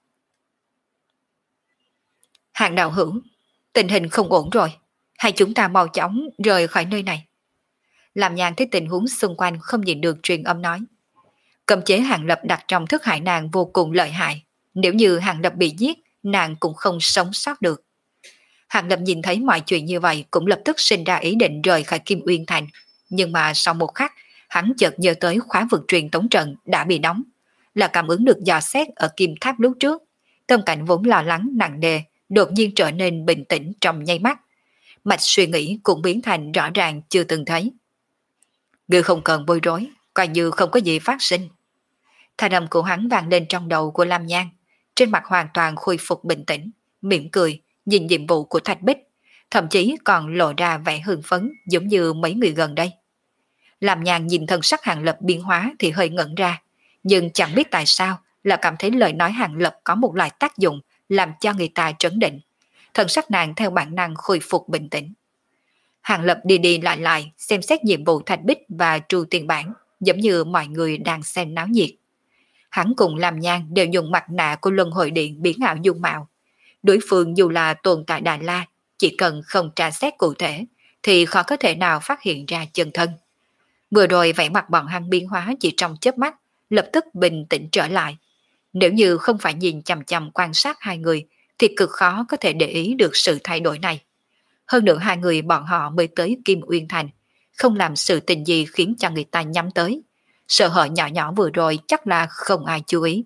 Hàng đạo hữu, tình hình không ổn rồi, hay chúng ta mau chóng rời khỏi nơi này. Làm Nhàn thấy tình huống xung quanh không nhìn được truyền âm nói. Cấm chế Hàng Lập đặt trong thức hải nàng vô cùng lợi hại, nếu như Hàng Lập bị giết, nàng cũng không sống sót được. Hàng Lập nhìn thấy mọi chuyện như vậy cũng lập tức sinh ra ý định rời khỏi Kim Uyên Thành. Nhưng mà sau một khắc, hắn chợt nhớ tới khóa vực truyền tống trận đã bị đóng, là cảm ứng được dò xét ở kim tháp lúc trước. Tâm cảnh vốn lo lắng nặng nề, đột nhiên trở nên bình tĩnh trong nháy mắt. Mạch suy nghĩ cũng biến thành rõ ràng chưa từng thấy. Ngươi không cần bối rối, coi như không có gì phát sinh. Thanh âm của hắn vang lên trong đầu của Lam Nhan, trên mặt hoàn toàn khôi phục bình tĩnh, mỉm cười, nhìn nhiệm vụ của Thạch Bích, thậm chí còn lộ ra vẻ hưng phấn giống như mấy người gần đây. Lam Nhan nhìn thân sắc Hàng Lập biến hóa thì hơi ngẩn ra, nhưng chẳng biết tại sao là cảm thấy lời nói Hàng Lập có một loại tác dụng làm cho người ta trấn định. Thân sắc nàng theo bản năng khôi phục bình tĩnh. Hàng Lập đi đi lại lại xem xét nhiệm vụ Thạch Bích và Tru Tiền Bản, giống như mọi người đang xem náo nhiệt. Hắn cùng Lam Nhan đều dùng mặt nạ của Luân Hồi Điện biến ảo dung mạo. Đối phương dù là tồn tại Đà La, chỉ cần không tra xét cụ thể thì khó có thể nào phát hiện ra chân thân. Vừa rồi vẻ mặt bọn hắn biến hóa chỉ trong chớp mắt, lập tức bình tĩnh trở lại. Nếu như không phải nhìn chằm chằm quan sát hai người thì cực khó có thể để ý được sự thay đổi này. Hơn nữa hai người bọn họ mới tới Kim Uyên Thành, không làm sự tình gì khiến cho người ta nhắm tới. Sợ hãi nhỏ nhỏ vừa rồi chắc là không ai chú ý.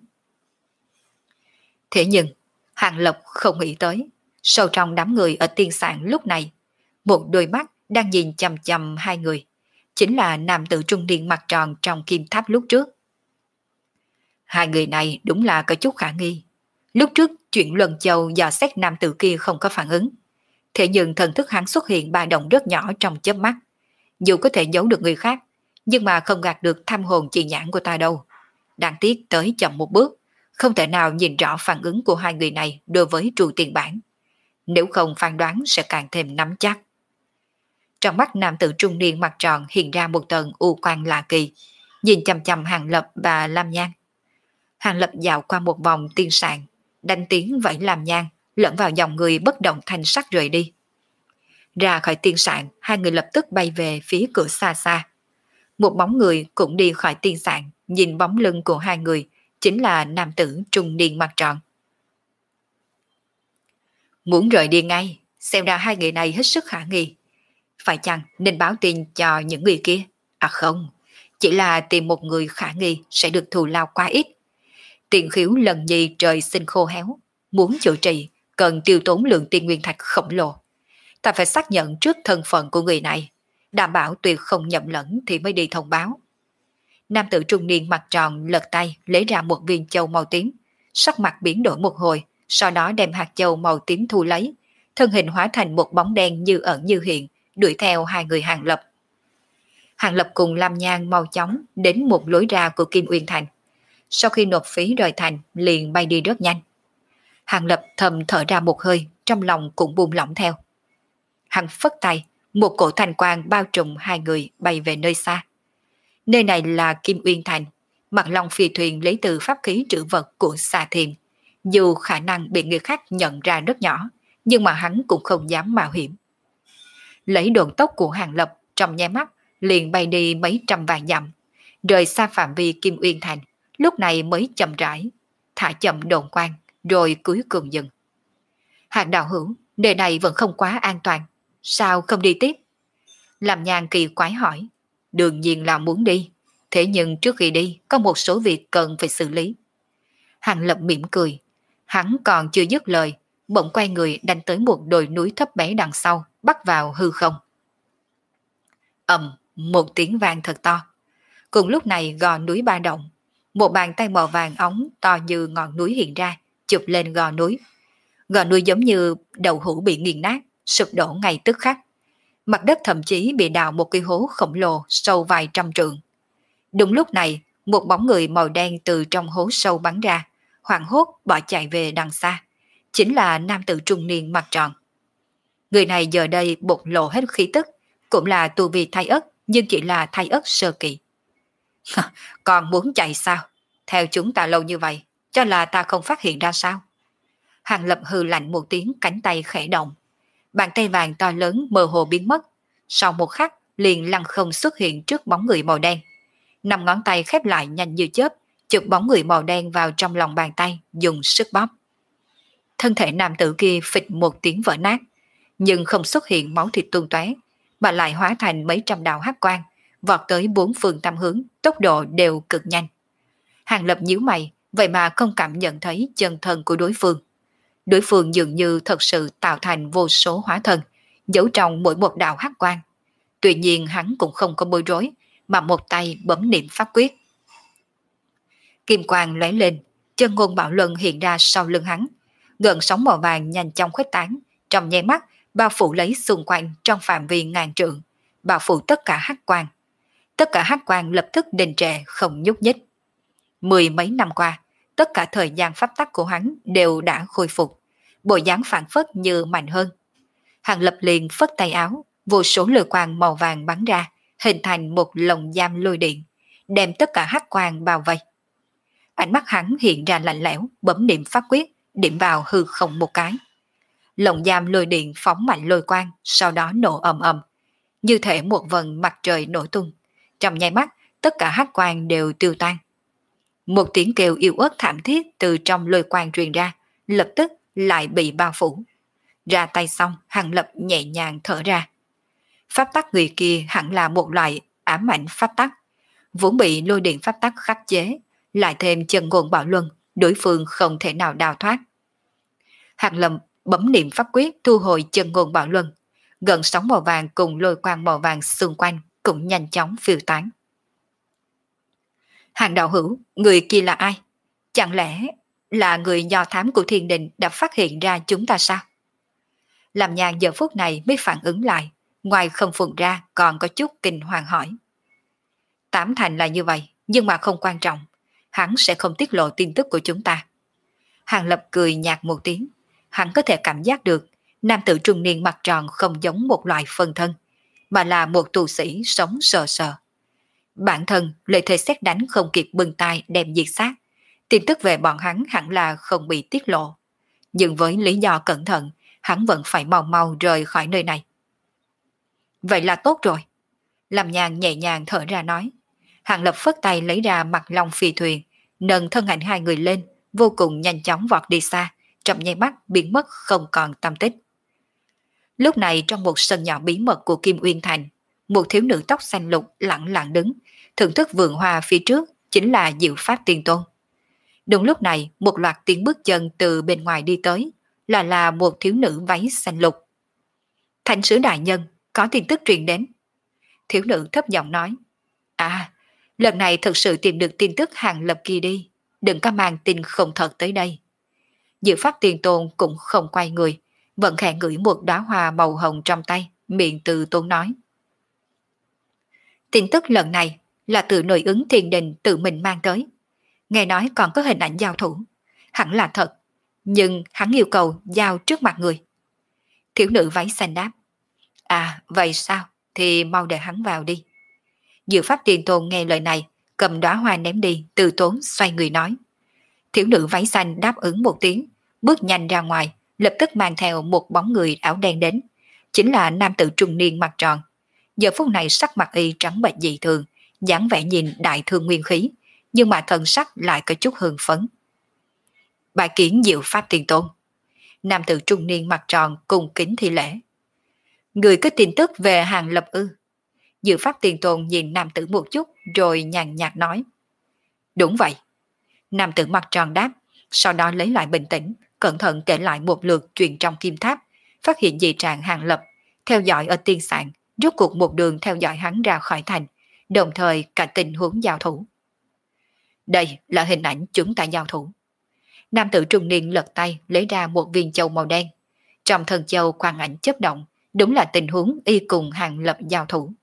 Thế nhưng, Hàng Lập không nghĩ tới, sâu trong đám người ở tiên sạn lúc này, một đôi mắt đang nhìn chằm chằm hai người, chính là nam tử trung niên mặt tròn trong kim tháp lúc trước. Hai người này đúng là có chút khả nghi. Lúc trước chuyện Luân Châu dò xét nam tử kia không có phản ứng. Thế nhưng thần thức hắn xuất hiện ba động rất nhỏ trong chớp mắt. Dù có thể giấu được người khác, nhưng mà không gạt được tham hồn chi nhãn của ta đâu. Đáng tiếc tới chậm một bước, không thể nào nhìn rõ phản ứng của hai người này đối với Tru Tiền Bản. Nếu không phán đoán sẽ càng thêm nắm chắc. Trong mắt nam tử trung niên mặt tròn hiện ra một tầng u quang lạ kỳ, nhìn chằm chằm Hàng Lập và Lam Nhan. Hàng Lập dạo qua một vòng tiên sạn, đánh tiếng vẫy Lam Nhan, lẫn vào dòng người bất động thanh sắc rời đi. Ra khỏi tiên sạn, hai người lập tức bay về phía cửa xa xa. Một bóng người cũng đi khỏi tiên sạn, nhìn bóng lưng của hai người, chính là nam tử trung niên mặt tròn. Muốn rời đi ngay, xem ra hai người này hết sức khả nghi. Phải chăng nên báo tin cho những người kia? À không, chỉ là tìm một người khả nghi sẽ được thù lao quá ít. Tiền khiếu lần nhì trời sinh khô héo, muốn chữa trị cần tiêu tốn lượng tiền nguyên thạch khổng lồ. Ta phải xác nhận trước thân phận của người này, đảm bảo tuyệt không nhầm lẫn thì mới đi thông báo. Nam tử trung niên mặt tròn lật tay lấy ra một viên châu màu tím, sắc mặt biến đổi một hồi, sau đó đem hạt châu màu tím thu lấy, thân hình hóa thành một bóng đen như ẩn như hiện, đuổi theo hai người Hàng Lập. Hàng Lập cùng Lam Nhan mau chóng đến một lối ra của Kim Uyên Thành. Sau khi nộp phí rời thành, liền bay đi rất nhanh. Hàng Lập thầm thở ra một hơi, trong lòng cũng buông lỏng theo. Hắn phất tay, một cổ thành quang bao trùm hai người bay về nơi xa. Nơi này là Kim Uyên Thành, Mặt Long phi thuyền lấy từ pháp khí trữ vật của Xà Thiền. Dù khả năng bị người khác nhận ra rất nhỏ, nhưng mà hắn cũng không dám mạo hiểm. Lấy độn tốc của Hàng Lập trong nháy mắt liền bay đi mấy trăm vạn dặm, rời xa phạm vi Kim Uyên Thành, lúc này mới chậm rãi thả chậm độn quang, rồi cuối cùng dừng. Hàng đạo hữu, nơi này vẫn không quá an toàn, sao không đi tiếp? Làm Nhan kỳ quái hỏi. Đương nhiên là muốn đi, thế nhưng trước khi đi có một số việc cần phải xử lý. Hàng Lập mỉm cười, hắn còn chưa dứt lời, bỗng quay người đánh tới một đồi núi thấp bé đằng sau, bắt vào hư không. Ầm, một tiếng vang thật to. Cùng lúc này gò núi ba động, một bàn tay màu vàng óng to như ngọn núi hiện ra, chụp lên gò núi. Gò núi giống như đậu hũ bị nghiền nát, sụp đổ ngay tức khắc. Mặt đất thậm chí bị đào một cái hố khổng lồ sâu vài trăm trượng. Đúng lúc này, một bóng người màu đen từ trong hố sâu bắn ra, hoảng hốt bỏ chạy về đằng xa. Chính là nam tử trung niên mặt tròn. Người này giờ đây bộc lộ hết khí tức, cũng là tu vi thái ất, nhưng chỉ là thái ất sơ kỳ. Còn muốn chạy sao? Theo chúng ta lâu như vậy, cho là ta không phát hiện ra sao? Hàng Lập hừ lạnh một tiếng, cánh tay khẽ động. Bàn tay vàng to lớn mơ hồ biến mất, sau một khắc liền lăng không xuất hiện trước bóng người màu đen. Năm ngón tay khép lại nhanh như chớp, chụp bóng người màu đen vào trong lòng bàn tay, dùng sức bóp. Thân thể nam tử kia phịch một tiếng vỡ nát, nhưng không xuất hiện máu thịt tuôn tóe, mà lại hóa thành mấy trăm đạo hắc quang, vọt tới bốn phương tám hướng, tốc độ đều cực nhanh. Hàng Lập nhíu mày, vậy mà không cảm nhận thấy chân thân của đối phương. Đối phương dường như thật sự tạo thành vô số hóa thân, giấu trong mỗi một đạo hắc quang. Tuy nhiên hắn cũng không có bối rối, mà một tay bấm niệm pháp quyết. Kim quang lóe lên, chân ngôn bạo luân hiện ra sau lưng hắn. Gần sóng màu vàng nhanh chóng khuếch tán, trong nháy mắt bao phủ lấy xung quanh trong phạm vi ngàn trượng, bao phủ tất cả hắc quang. Tất cả hắc quang lập tức đình trệ không nhúc nhích. Mười mấy năm qua, tất cả thời gian pháp tắc của hắn đều đã khôi phục, bộ dáng phản phất như mạnh hơn. Hàng Lập liền phất tay áo, vô số lôi quang màu vàng bắn ra, hình thành một lồng giam lôi điện, đem tất cả hắc quang bao vây. Ánh mắt hắn hiện ra lạnh lẽo, bấm niệm pháp quyết, điểm vào hư không một cái. Lồng giam lôi điện phóng mạnh lôi quang, sau đó nổ ầm ầm, như thể một vần mặt trời nổ tung. Trong nháy mắt, tất cả hắc quang đều tiêu tan. Một tiếng kêu yếu ớt thảm thiết từ trong lôi quang truyền ra, lập tức lại bị bao phủ. Ra tay xong, Hàng Lập nhẹ nhàng thở ra. Pháp tắc người kia hẳn là một loại ám ảnh pháp tắc, vốn bị lôi điện pháp tắc khắc chế, lại thêm chân ngôn bạo luân, đối phương không thể nào đào thoát. Hàng Lập bấm niệm pháp quyết thu hồi chân ngôn bạo luân, gần sóng màu vàng cùng lôi quang màu vàng xung quanh cũng nhanh chóng phiêu tán. Hàng đạo hữu, người kia là ai? Chẳng lẽ là người do thám của thiên đình đã phát hiện ra chúng ta sao? Làm Nhàn giờ phút này mới phản ứng lại, ngoài không phụng ra còn có chút kinh hoàng hỏi. Tám thành là như vậy, nhưng mà không quan trọng, hắn sẽ không tiết lộ tin tức của chúng ta. Hàng Lập cười nhạt một tiếng, hắn có thể cảm giác được nam tử trung niên mặt tròn không giống một loại phân thân, mà là một tu sĩ sống sờ sờ. Bản thân lời thề xét đánh không kịp bừng tay đem diệt sát, tin tức về bọn hắn hẳn là không bị tiết lộ. Nhưng với lý do cẩn thận, hắn vẫn phải mau mau rời khỏi nơi này. Vậy là tốt rồi. Lâm Nhàn nhẹ nhàng thở ra nói. Hàng Lập phất tay lấy ra mặt long phi thuyền, nâng thân ảnh hai người lên, vô cùng nhanh chóng vọt đi xa, trong nháy mắt biến mất không còn tăm tích. Lúc này trong một sân nhỏ bí mật của Kim Uyên Thành, một thiếu nữ tóc xanh lục lặng lặng đứng, thưởng thức vườn hoa phía trước chính là Diệu Pháp Tiên Tôn. Đúng lúc này, một loạt tiếng bước chân từ bên ngoài đi tới, là là một thiếu nữ váy xanh lục. Thánh sứ đại nhân, có tin tức truyền đến. Thiếu nữ thấp giọng nói. À, lần này thực sự tìm được tin tức Hàng Lập kia đi, đừng có mang tin không thật tới đây. Diệu Pháp Tiên Tôn cũng không quay người, vẫn khẽ ngửi một đóa hoa màu hồng trong tay, miệng từ tôn nói. Tin tức lần này là từ nội ứng thiên đình tự mình mang tới. Nghe nói còn có hình ảnh giao thủ, hẳn là thật, nhưng hắn yêu cầu giao trước mặt người. Thiếu nữ váy xanh đáp. À, vậy sao? Thì mau để hắn vào đi. Diệu Pháp Tiên Tôn nghe lời này, cầm đóa hoa ném đi, từ tốn xoay người nói. Thiếu nữ váy xanh đáp ứng một tiếng, bước nhanh ra ngoài, lập tức mang theo một bóng người áo đen đến. Chính là nam tử trung niên mặt tròn. Giờ phút này sắc mặt y trắng bệch dị thường, dáng vẻ nhìn đại thương nguyên khí, nhưng mà thần sắc lại có chút hưng phấn. Bài kiến Diệu Pháp Tiên Tôn. Nam tử trung niên mặt tròn cùng kính thi lễ. Người có tin tức về Hàng Lập ư? Diệu Pháp Tiên Tôn nhìn nam tử một chút rồi nhàn nhạt nói. Đúng vậy. Nam tử mặt tròn đáp, sau đó lấy lại bình tĩnh, cẩn thận kể lại một lượt chuyện trong kim tháp, phát hiện dị trạng Hàng Lập, theo dõi ở tiên sạn, rốt cuộc một đường theo dõi hắn ra khỏi thành, đồng thời cả tình huống giao thủ. Đây là hình ảnh chúng ta giao thủ. Nam tử trung niên lật tay lấy ra một viên châu màu đen. Trong thân châu quang ảnh chớp động, đúng là tình huống y cùng Hàng Lập giao thủ.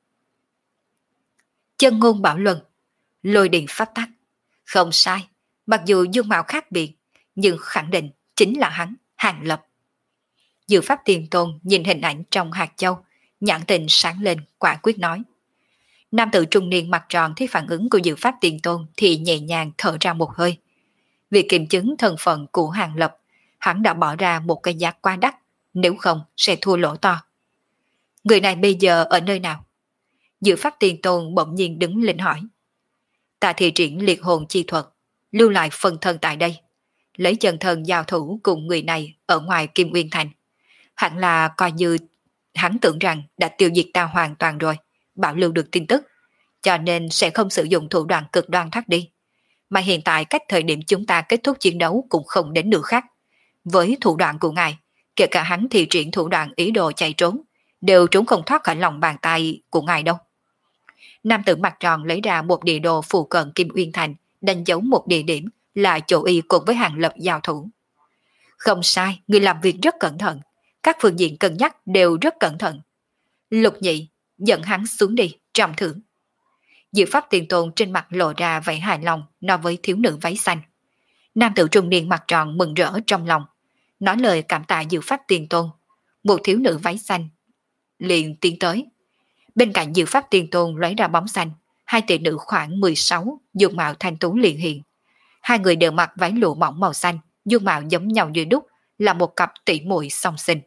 Chân ngôn bảo luân, lôi điện pháp tắc. Không sai, mặc dù dung mạo khác biệt, nhưng khẳng định chính là hắn, Hàng Lập. Diệu Pháp Tiên Tôn nhìn hình ảnh trong hạt châu, nhãn tình sáng lên, quả quyết nói. Nam tử trung niên mặt tròn thấy phản ứng của Diệu Pháp Tiên Tôn thì nhẹ nhàng thở ra một hơi. Vì kiểm chứng thân phận của Hàng Lập, hắn đã bỏ ra một cái giá quá đắt, nếu không sẽ thua lỗ to. Người này bây giờ ở nơi nào? Diệu Pháp Tiên Tôn bỗng nhiên đứng lên hỏi. Ta thi triển liệt hồn chi thuật, lưu lại phần thân tại đây, lấy chân thân giao thủ cùng người này ở ngoài Kim Uyên Thành. Hẳn là coi như hắn tưởng rằng đã tiêu diệt ta hoàn toàn rồi, bảo lưu được tin tức, cho nên sẽ không sử dụng thủ đoạn cực đoan thoát đi. Mà hiện tại cách thời điểm chúng ta kết thúc chiến đấu cũng không đến nửa khác. Với thủ đoạn của ngài, kể cả hắn thì triển thủ đoạn ý đồ chạy trốn, đều trốn không thoát khỏi lòng bàn tay của ngài đâu. Nam tử mặt tròn lấy ra một địa đồ phụ cận Kim Uyên Thành, đánh dấu một địa điểm là chỗ y cùng với Hàng Lập giao thủ. Không sai, người làm việc rất cẩn thận, các phương diện cân nhắc đều rất cẩn thận. Lục Nhị dẫn hắn xuống đi, trọng thưởng. Diệu Pháp Tiền Tôn trên mặt lộ ra vẻ hài lòng nói với thiếu nữ váy xanh. Nam tử trung niên mặt tròn mừng rỡ trong lòng, nói lời cảm tạ Diệu Pháp Tiền Tôn. Một thiếu nữ váy xanh liền tiến tới. Bên cạnh Diệu Pháp Tiền Tôn lấy ra bóng xanh, hai tỷ nữ khoảng mười sáu, dung mạo thanh tú liền hiện. Hai người đều mặc váy lụa mỏng màu xanh, dung mạo giống nhau như đúc, là một cặp tỷ muội song sinh.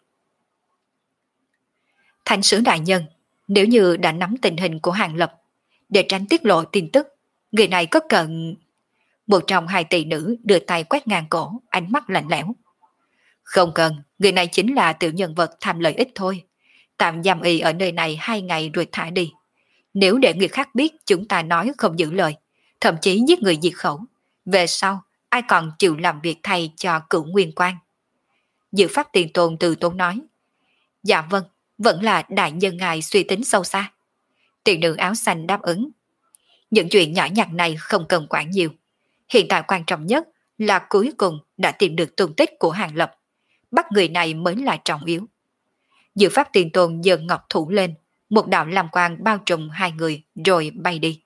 Thánh sứ đại nhân, nếu như đã nắm tình hình của Hàng Lập, để tránh tiết lộ tin tức, người này có cần... Một trong hai tỷ nữ đưa tay quét ngang cổ, ánh mắt lạnh lẽo. Không cần, người này chính là tiểu nhân vật tham lợi ích thôi. Tạm giam y ở nơi này hai ngày rồi thả đi. Nếu để người khác biết chúng ta nói không giữ lời, thậm chí giết người diệt khẩu, về sau ai còn chịu làm việc thay cho cửu nguyên quan. Diệu Pháp Tiền Tôn từ tốn nói. Dạ vâng, vẫn là đại nhân ngài suy tính sâu xa. Tiền nữ áo xanh đáp ứng. Những chuyện nhỏ nhặt này không cần quản nhiều. Hiện tại quan trọng nhất là cuối cùng đã tìm được tung tích của Hàng Lập. Bắt người này mới là trọng yếu. Diệu Pháp Tiền Tôn giơ ngọc thủ lên, một đạo lam quang bao trùm hai người rồi bay đi.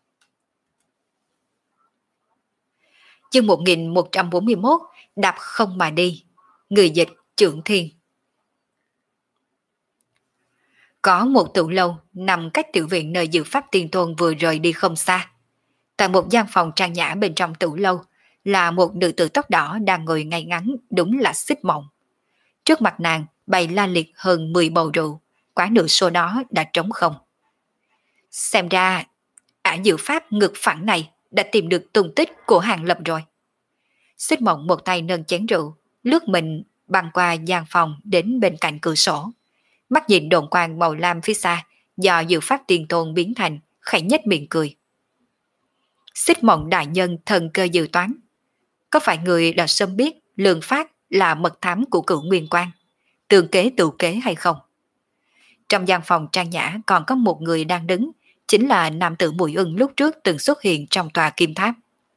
Chương một nghìn một trăm bốn mươi mốt, đạp không mà đi. Người dịch Trưởng Thiên. Có một tủ lâu nằm cách tiểu viện nơi Diệu Pháp Tiền Tôn vừa rời đi không xa. Tại một gian phòng trang nhã bên trong tủ lâu là một nữ tử tóc đỏ đang ngồi ngay ngắn, đúng là Xích Mộng. Trước mặt nàng bày la liệt hơn mười bầu rượu, quá nửa số đó đã trống không. Xem ra ả Diệu Pháp ngực phẳng này đã tìm được tung tích của Hàng Lập rồi. Xích Mộng một tay nâng chén rượu, lướt mình băng qua gian phòng đến bên cạnh cửa sổ. Mắt nhìn đồn quang màu lam phía xa do Diệu Pháp Tiền Tôn biến thành, khẽ nhếch miệng cười. Xích Mộng đại nhân thần cơ dự toán. Có phải người đã sớm biết Lương Phát là mật thám của cửu nguyên quan, tường kế tự kế hay không? Trong gian phòng trang nhã còn có một người đang đứng, chính là nam tử Mùi Ưng lúc trước từng xuất hiện trong tòa kim tháp.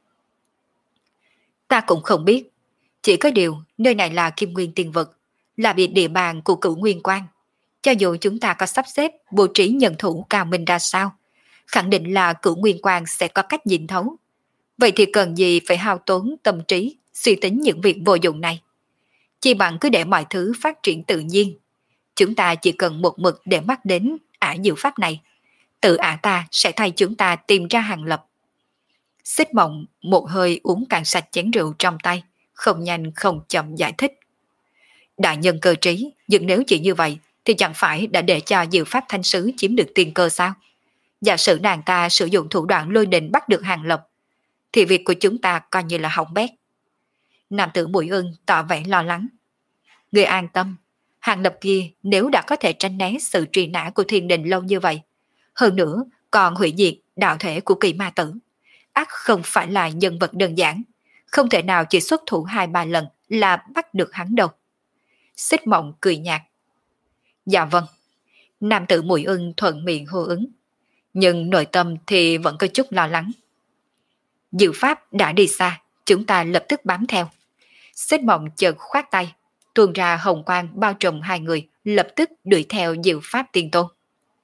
Ta cũng không biết, chỉ có điều nơi này là Kim Nguyên Tiên Vực, là biệt địa bàn của cửu nguyên quan. Cho dù chúng ta có sắp xếp bố trí nhân thủ cao minh ra sao, khẳng định là cửu nguyên quan sẽ có cách nhìn thấu. Vậy thì cần gì phải hao tốn tâm trí suy tính những việc vô dụng này? Chỉ bằng cứ để mọi thứ phát triển tự nhiên. Chúng ta chỉ cần một mực để mắt đến ả Diệu Pháp này. Tự ả ta sẽ thay chúng ta tìm ra Hàng Lập. Xích Mộng một hơi uống cạn sạch chén rượu trong tay, không nhanh không chậm giải thích. Đại nhân cơ trí, nhưng nếu chỉ như vậy thì chẳng phải đã để cho Diệu Pháp Thanh Sứ chiếm được tiên cơ sao? Giả sử nàng ta sử dụng thủ đoạn lôi đình bắt được Hàng Lập, thì việc của chúng ta coi như là hỏng bét. Nam tử Mùi Ưng tỏ vẻ lo lắng. Người an tâm, Hàng Lập kia nếu đã có thể tránh né sự truy nã của thiên đình lâu như vậy, hơn nữa còn hủy diệt đạo thể của kỳ ma tử, ắt không phải là nhân vật đơn giản, không thể nào chỉ xuất thủ hai ba lần là bắt được hắn đâu. Xích Mộng cười nhạt. Dạ vâng. Nam tử Mùi Ưng thuận miệng hô ứng, nhưng nội tâm thì vẫn có chút lo lắng. Diệu Pháp đã đi xa, chúng ta lập tức bám theo. Xích Mộng chợt khoát tay, tuôn ra hồng quang bao trùm hai người, lập tức đuổi theo Diệu Pháp Tiên Tôn.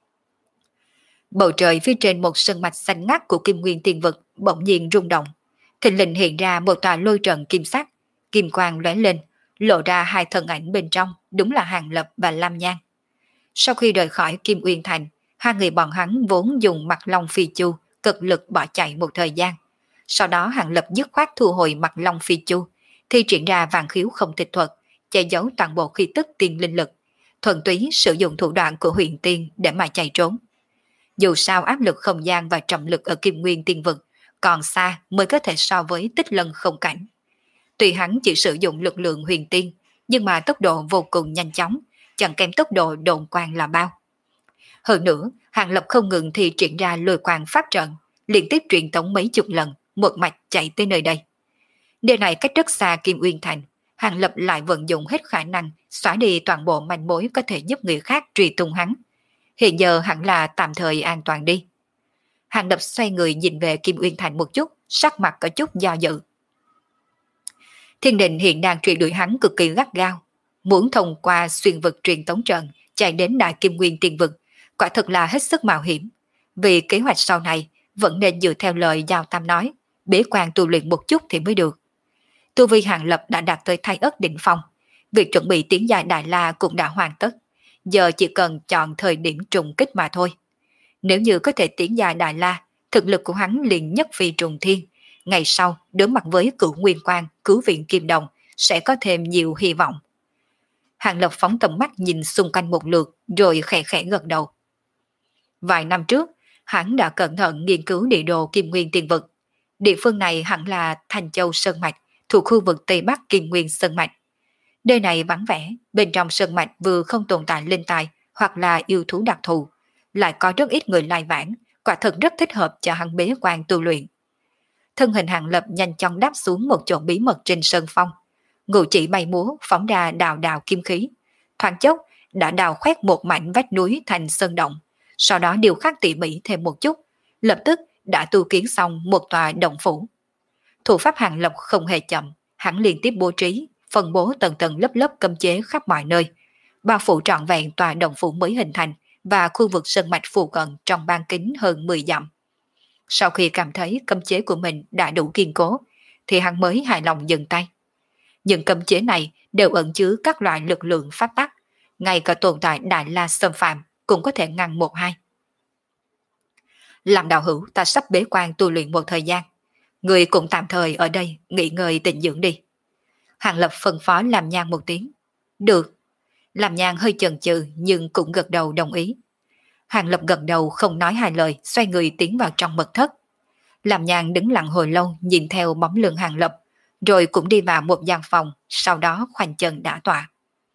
Bầu trời phía trên một sân mạch xanh ngắt của Kim Nguyên Tiên Vực bỗng nhiên rung động, thình lình hiện ra một tòa lôi trận kim sắc, kim quang lóe lên, lộ ra hai thân ảnh bên trong, đúng là Hàng Lập và Lam Nhan. Sau khi rời khỏi Kim Uyên Thành, hai người bọn hắn vốn dùng mặt long phi chu cực lực bỏ chạy một thời gian. Sau đó Hàng Lập dứt khoát thu hồi mặt long phi chu, thi triển ra vạn khiếu không tịch thuật, che giấu toàn bộ khí tức tiên linh lực, thuần túy sử dụng thủ đoạn của huyền tiên để mà chạy trốn. Dù sao áp lực không gian và trọng lực ở Kim Nguyên Tiên Vực còn xa mới có thể so với Tích Lân không cảnh. Tuy hắn chỉ sử dụng lực lượng huyền tiên, nhưng mà tốc độ vô cùng nhanh chóng, chẳng kém tốc độ độn quang là bao. Hơn nữa, Hàng Lập không ngừng thì triển ra lôi quang pháp trận, liên tiếp truyền tống mấy chục lần, một mạch chạy tới nơi đây. Điều này cách rất xa Kim Uyên Thành, Hàng Lập lại vận dụng hết khả năng xóa đi toàn bộ manh mối có thể giúp người khác truy tung hắn. Hiện giờ hẳn là tạm thời an toàn đi. Hàng Lập xoay người nhìn về Kim Uyên Thành một chút, sắc mặt có chút do dự. Thiên Đình hiện đang truy đuổi hắn cực kỳ gắt gao, muốn thông qua xuyên vực truyền tống trận chạy đến Đại Kim Nguyên Tiên Vực, quả thực là hết sức mạo hiểm. Vì kế hoạch sau này vẫn nên dựa theo lời Giao Tam nói, bế quan tu luyện một chút thì mới được. Tu vi Hàng Lập đã đạt tới Thái Ất đỉnh phong, việc chuẩn bị tiến giai Đại La cũng đã hoàn tất, giờ chỉ cần chọn thời điểm trùng kích mà thôi. Nếu như có thể tiến giai Đại La, thực lực của hắn liền nhất phi trùng thiên, ngày sau đối mặt với Cửu Nguyên Quang, Cứu Viện Kim Đồng sẽ có thêm nhiều hy vọng. Hàng Lập phóng tầm mắt nhìn xung quanh một lượt rồi khẽ khẽ gật đầu. Vài năm trước, hắn đã cẩn thận nghiên cứu địa đồ Kim Nguyên Tiên Vực. Địa phương này hẳn là Thành Châu Sơn Mạch, thuộc khu vực Tây Bắc Kim Nguyên Sơn Mạch. Nơi này vắng vẻ, bên trong Sơn Mạch vừa không tồn tại linh tài hoặc là yêu thú đặc thù, lại có rất ít người lai vãng, quả thật rất thích hợp cho hắn bế quan tu luyện. Thân hình Hàng Lập nhanh chóng đáp xuống một chỗ bí mật trên sơn phong, ngự chỉ bay múa phóng ra đào đào kim khí, thoáng chốc đã đào khoét một mảnh vách núi thành sơn động, sau đó điều khắc tỉ mỉ thêm một chút, lập tức đã tu kiến xong một tòa động phủ. Thủ pháp Hàng Lập không hề chậm, hắn liên tiếp bố trí, phân bố tầng tầng lớp lớp cấm chế khắp mọi nơi, bao phủ trọn vẹn tòa động phủ mới hình thành và khu vực sơn mạch phụ cận trong ban kính hơn mười dặm. Sau khi cảm thấy cấm chế của mình đã đủ kiên cố, thì hắn mới hài lòng dừng tay. Những cấm chế này đều ẩn chứa các loại lực lượng pháp tắc, ngay cả tồn tại Đại La xâm phạm cũng có thể ngăn một hai. Làm đạo hữu, ta sắp bế quan tu luyện một thời gian, người cũng tạm thời ở đây nghỉ ngơi tịnh dưỡng đi. Hàng Lập phân phó Làm Nhan một tiếng. Được. Làm Nhan hơi chần chừ nhưng cũng gật đầu đồng ý. Hàng Lập gật đầu không nói hai lời, xoay người tiến vào trong mật thất. Làm Nhan đứng lặng hồi lâu nhìn theo bóng lưng Hàng Lập, rồi cũng đi vào một gian phòng, sau đó khoanh chân đả tọa.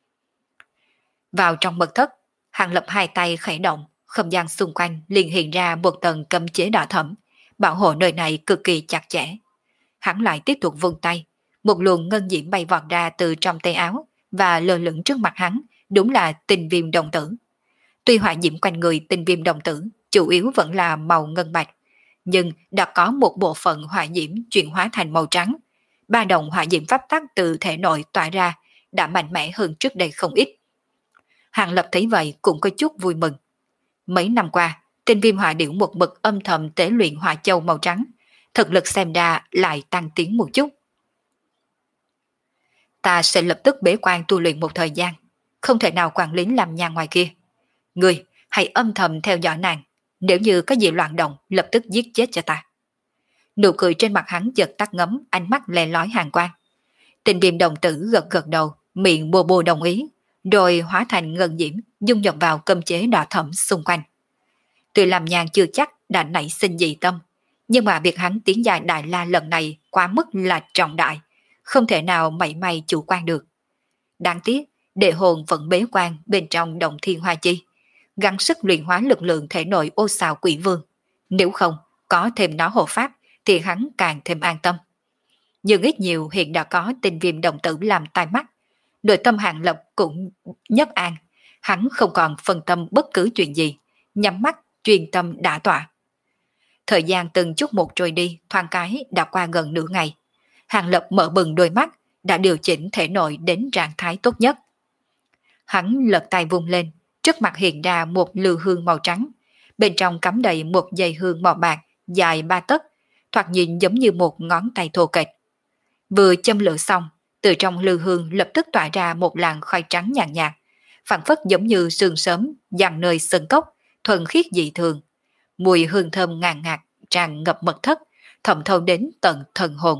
Vào trong mật thất, Hàng Lập hai tay khẽ động, không gian xung quanh liền hiện ra một tầng cấm chế đỏ thẫm, bảo hộ nơi này cực kỳ chặt chẽ. Hắn lại tiếp tục vung tay, một luồng ngân diễm bay vọt ra từ trong tay áo và lơ lửng trước mặt hắn, đúng là tinh viêm đồng tử. Tuy hỏa diễm quanh người tinh viêm đồng tử chủ yếu vẫn là màu ngân bạch, nhưng đã có một bộ phận hỏa diễm chuyển hóa thành màu trắng. Ba đồng hỏa diễm pháp tắc từ thể nội tỏa ra đã mạnh mẽ hơn trước đây không ít. Hàng Lập thấy vậy cũng có chút vui mừng. Mấy năm qua, tinh viêm hỏa điểu một mực âm thầm tế luyện hỏa châu màu trắng, thực lực xem ra lại tăng tiến một chút. Ta sẽ lập tức bế quan tu luyện một thời gian, không thể nào quản lý Làm Nhan ngoài kia. Ngươi hãy âm thầm theo dõi nàng, nếu như có gì loạn động lập tức giết chết cho ta. Nụ cười trên mặt hắn chợt tắt ngấm, ánh mắt lè lói hàn quang. Tinh viêm đồng tử gật gật đầu, miệng bồ bồ đồng ý, rồi hóa thành ngân diễm dung nhập vào cấm chế đỏ thẫm xung quanh. Tuy Làm Nhan chưa chắc đã nảy sinh dị tâm, nhưng mà việc hắn tiến giai Đại La lần này quá mức là trọng đại, không thể nào mảy may chủ quan được. Đáng tiếc, đệ hồn vẫn bế quan bên trong động thiên hoa chi, gắng sức luyện hóa lực lượng thể nội ô xào quỷ vương. Nếu không, có thêm nó hộ pháp, thì hắn càng thêm an tâm. Nhưng ít nhiều hiện đã có tinh viêm đồng tử làm tai mắt, nội tâm Hàng Lập cũng nhất an, hắn không còn phân tâm bất cứ chuyện gì, nhắm mắt chuyên tâm đả tọa. Thời gian từng chút một trôi đi, thoáng cái đã qua gần nửa ngày. Hàng Lập mở bừng đôi mắt, đã điều chỉnh thể nội đến trạng thái tốt nhất. Hắn lật tay vung lên, trước mặt hiện ra một lư hương màu trắng, bên trong cắm đầy một dây hương màu bạc dài ba tấc, thoạt nhìn giống như một ngón tay thô kệch. Vừa châm lửa xong, từ trong lư hương lập tức tỏa ra một làn khói trắng nhàn nhạt, phảng phất giống như sương sớm dàn nơi sân cốc, thuần khiết dị thường. Mùi hương thơm ngàn ngạt tràn ngập mật thất, thẩm thấu đến tận thần hồn.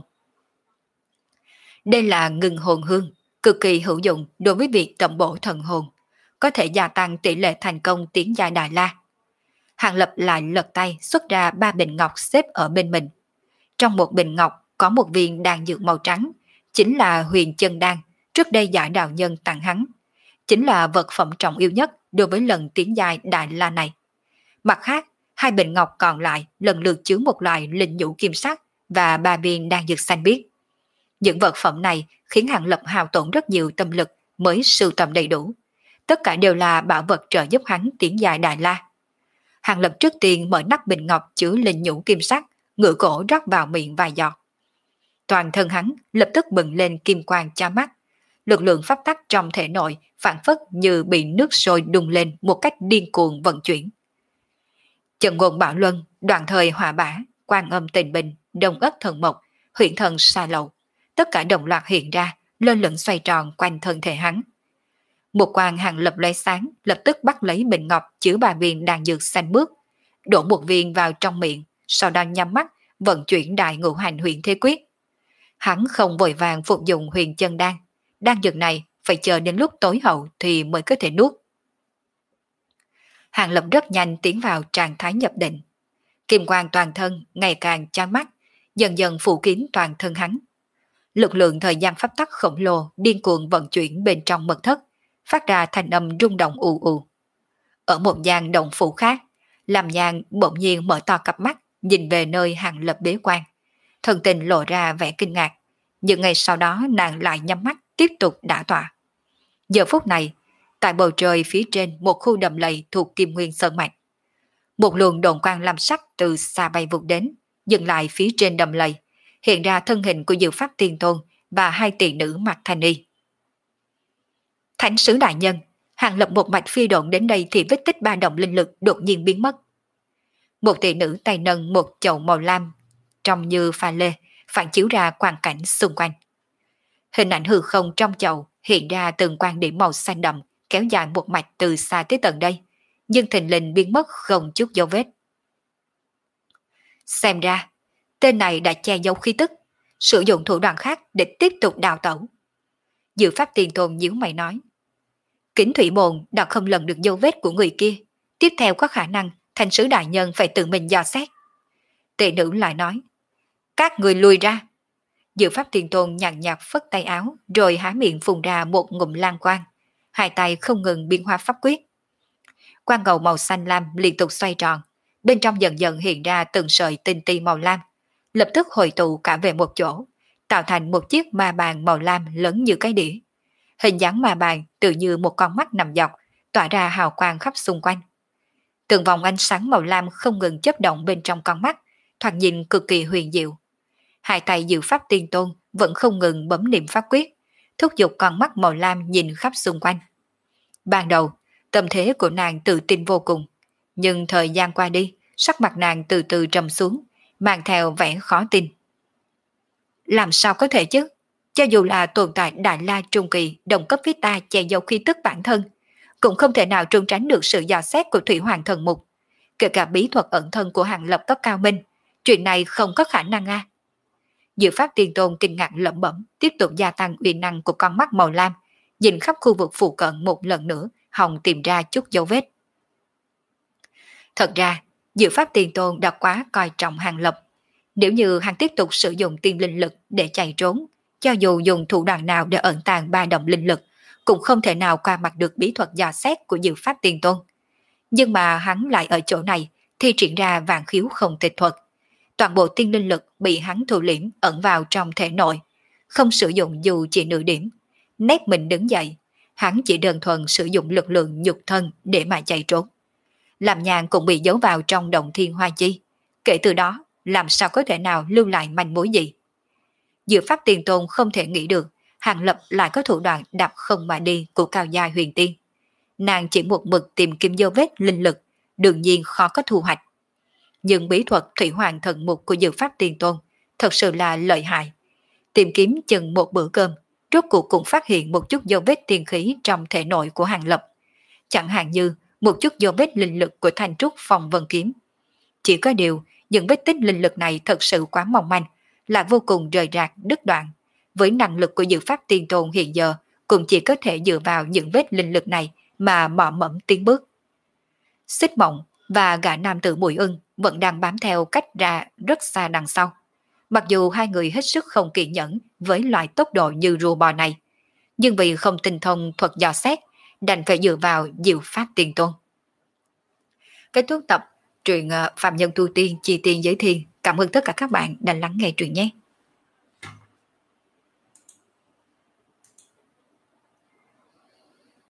Đây là ngừng hồn hương, cực kỳ hữu dụng đối với việc tẩm bổ thần hồn, có thể gia tăng tỷ lệ thành công tiến giai Đại La. Hàng Lập lại lật tay xuất ra ba bình ngọc xếp ở bên mình. Trong một bình ngọc có một viên đan dược màu trắng, chính là Huyền Chân Đan, trước đây Giải đạo nhân tặng hắn. chính là vật phẩm trọng yếu nhất đối với lần tiến giai Đại La này. Mặt khác, hai bình ngọc còn lại lần lượt chứa một loại linh nhũ kim sắc và ba viên đan dược xanh biếc. Những vật phẩm này khiến Hàng Lập hao tổn rất nhiều tâm lực mới sưu tầm đầy đủ. Tất cả đều là bảo vật trợ giúp hắn tiến dài Đại La. Hàng Lập trước tiên mở nắp bình ngọc chứa linh nhũ kim sắc, ngửa cổ rót vào miệng vài giọt. Toàn thân hắn lập tức bừng lên kim quang chói mắt. Lực lượng pháp tắc trong thể nội phản phất như bị nước sôi đùng lên một cách điên cuồng vận chuyển. Trận ngôn Bảo Luân, Đoạn Thời Hỏa Bả, Quan Âm Tịnh Bình, Đông Ất Thần Mộc, Huyện Thần Sa Lầu, tất cả đồng loạt hiện ra, lơ lửng xoay tròn quanh thân thể hắn. Một quang Hàng Lập lấy sáng, lập tức bắt lấy bình ngọc chứa ba viên đan dược xanh bước, đổ một viên vào trong miệng, sau đó nhắm mắt vận chuyển đại ngũ hành huyền thế quyết. Hắn không vội vàng phục dụng huyền chân đan, đan dược này phải chờ đến lúc tối hậu thì mới có thể nuốt. Hàng Lập rất nhanh tiến vào trạng thái nhập định. Kim quang toàn thân ngày càng chói mắt, dần dần phủ kín toàn thân hắn. Lực lượng thời gian pháp tắc khổng lồ điên cuồng vận chuyển bên trong mật thất, phát ra thanh âm rung động ù ù. Ở một gian động phủ khác, Lam Nhan bỗng nhiên mở to cặp mắt, nhìn về nơi Hàng Lập bế quan. Thần tình lộ ra vẻ kinh ngạc, nhưng ngày sau đó nàng lại nhắm mắt tiếp tục đả tọa. Giờ phút này, tại bầu trời phía trên một khu đầm lầy thuộc Kim Nguyên Sơn Mạch, một luồng đồn quang lam sắc từ xa bay vụt đến, dừng lại phía trên đầm lầy, hiện ra thân hình của Diệu Pháp Tiên Tôn và hai tỷ nữ mặc thanh y. Thánh sứ đại nhân, Hàng Lập một mạch phi độn đến đây thì vết tích ba động linh lực đột nhiên biến mất. Một tỷ nữ tay nâng một chậu màu lam, trông như pha lê, phản chiếu ra quang cảnh xung quanh. Hình ảnh hư không trong chậu hiện ra từng quan điểm màu xanh đậm, kéo dài một mạch từ xa tới tận đây, nhưng thình lình biến mất không chút dấu vết. Xem ra, tên này đã che giấu khí tức, sử dụng thủ đoạn khác để tiếp tục đào tẩu. Diệu Pháp Tiên Tôn nhíu mày nói. Kính Thủy Môn đã không lần được dấu vết của người kia, tiếp theo có khả năng thành sứ đại nhân phải tự mình dò xét. Tệ nữ lại nói. Các người lùi ra. Diệu Pháp Tiên Tôn nhàn nhạt phất tay áo, rồi há miệng phun ra một ngụm lan quang, hai tay không ngừng biến hóa pháp quyết. Quang ngầu màu xanh lam liên tục xoay tròn, bên trong dần dần hiện ra từng sợi tinh ti màu lam, lập tức hội tụ cả về một chỗ, tạo thành một chiếc ma bàn màu lam lớn như cái đĩa. Hình dáng ma bàn tự như một con mắt nằm dọc, tỏa ra hào quang khắp xung quanh. Từng vòng ánh sáng màu lam không ngừng chớp động bên trong con mắt, thoạt nhìn cực kỳ huyền diệu. Hai tay Diệu Pháp Tiên Tôn vẫn không ngừng bấm niệm pháp quyết, thúc giục con mắt màu lam nhìn khắp xung quanh. Ban đầu, tâm thế của nàng tự tin vô cùng, nhưng thời gian qua đi, sắc mặt nàng từ từ trầm xuống, mang theo vẻ khó tin. Làm sao có thể chứ? Cho dù là tồn tại Đại La Trung Kỳ đồng cấp với ta che giấu khí tức bản thân, cũng không thể nào trốn tránh được sự dò xét của Thủy Hoàng Thần Mục. Kể cả bí thuật ẩn thân của Hàng Lập cấp cao minh, chuyện này không có khả năng a. À. Diệu Pháp Tiên Tôn kinh ngạc lẩm bẩm, tiếp tục gia tăng uy năng của con mắt màu lam, nhìn khắp khu vực phụ cận một lần nữa, hòng tìm ra chút dấu vết. Thật ra, Diệu Pháp Tiên Tôn đã quá coi trọng Hàng Lập. Nếu như hắn tiếp tục sử dụng tiên linh lực để chạy trốn, cho dù dùng thủ đoạn nào để ẩn tàng ba động linh lực, cũng không thể nào qua mặt được bí thuật dò xét của Diệu Pháp Tiên Tôn. Nhưng mà hắn lại ở chỗ này thi triển ra vạn khiếu không tịch thuật. Toàn bộ tiên linh lực bị hắn thu liễm ẩn vào trong thể nội, không sử dụng dù chỉ nửa điểm. Nét mình đứng dậy, hắn chỉ đơn thuần sử dụng lực lượng nhục thân để mà chạy trốn. Làm Nhàn cũng bị giấu vào trong động thiên hoa chi. Kể từ đó, làm sao có thể nào lưu lại manh mối gì? Diệu Pháp Tiên Tôn không thể nghĩ được Hàng Lập lại có thủ đoạn đạp không mà đi của cao gia huyền tiên. Nàng chỉ một mực tìm kiếm dấu vết linh lực, đương nhiên khó có thu hoạch. Nhưng bí thuật Thủy Hoàng Thần Mục của Diệu Pháp Tiên Tôn thật sự là lợi hại. Tìm kiếm chừng một bữa cơm, rốt cuộc cũng phát hiện một chút dấu vết tiên khí trong thể nội của Hàng Lập. Chẳng hạn như một chút dấu vết linh lực của Thanh Trúc Phong Vân Kiếm. Chỉ có điều, những vết tích linh lực này thật sự quá mỏng manh, là vô cùng rời rạc, đứt đoạn. Với năng lực của Diệu Pháp Tiên Tôn hiện giờ, cũng chỉ có thể dựa vào những vết linh lực này mà mò mẫm tiến bước. Xích Mộng và gã nam tử Bùi Ưng vẫn đang bám theo cách ra rất xa đằng sau. Mặc dù hai người hết sức không kiên nhẫn với loại tốc độ như rùa bò này, nhưng vì không tinh thông thuật dò xét đành phải dựa vào diệu pháp tiền tôn. Kết thúc tập truyện ờ, Phạm Nhân Tu Tiên Chi Tiên Giới Thiên. Cảm ơn tất cả các bạn đã lắng nghe truyện nhé.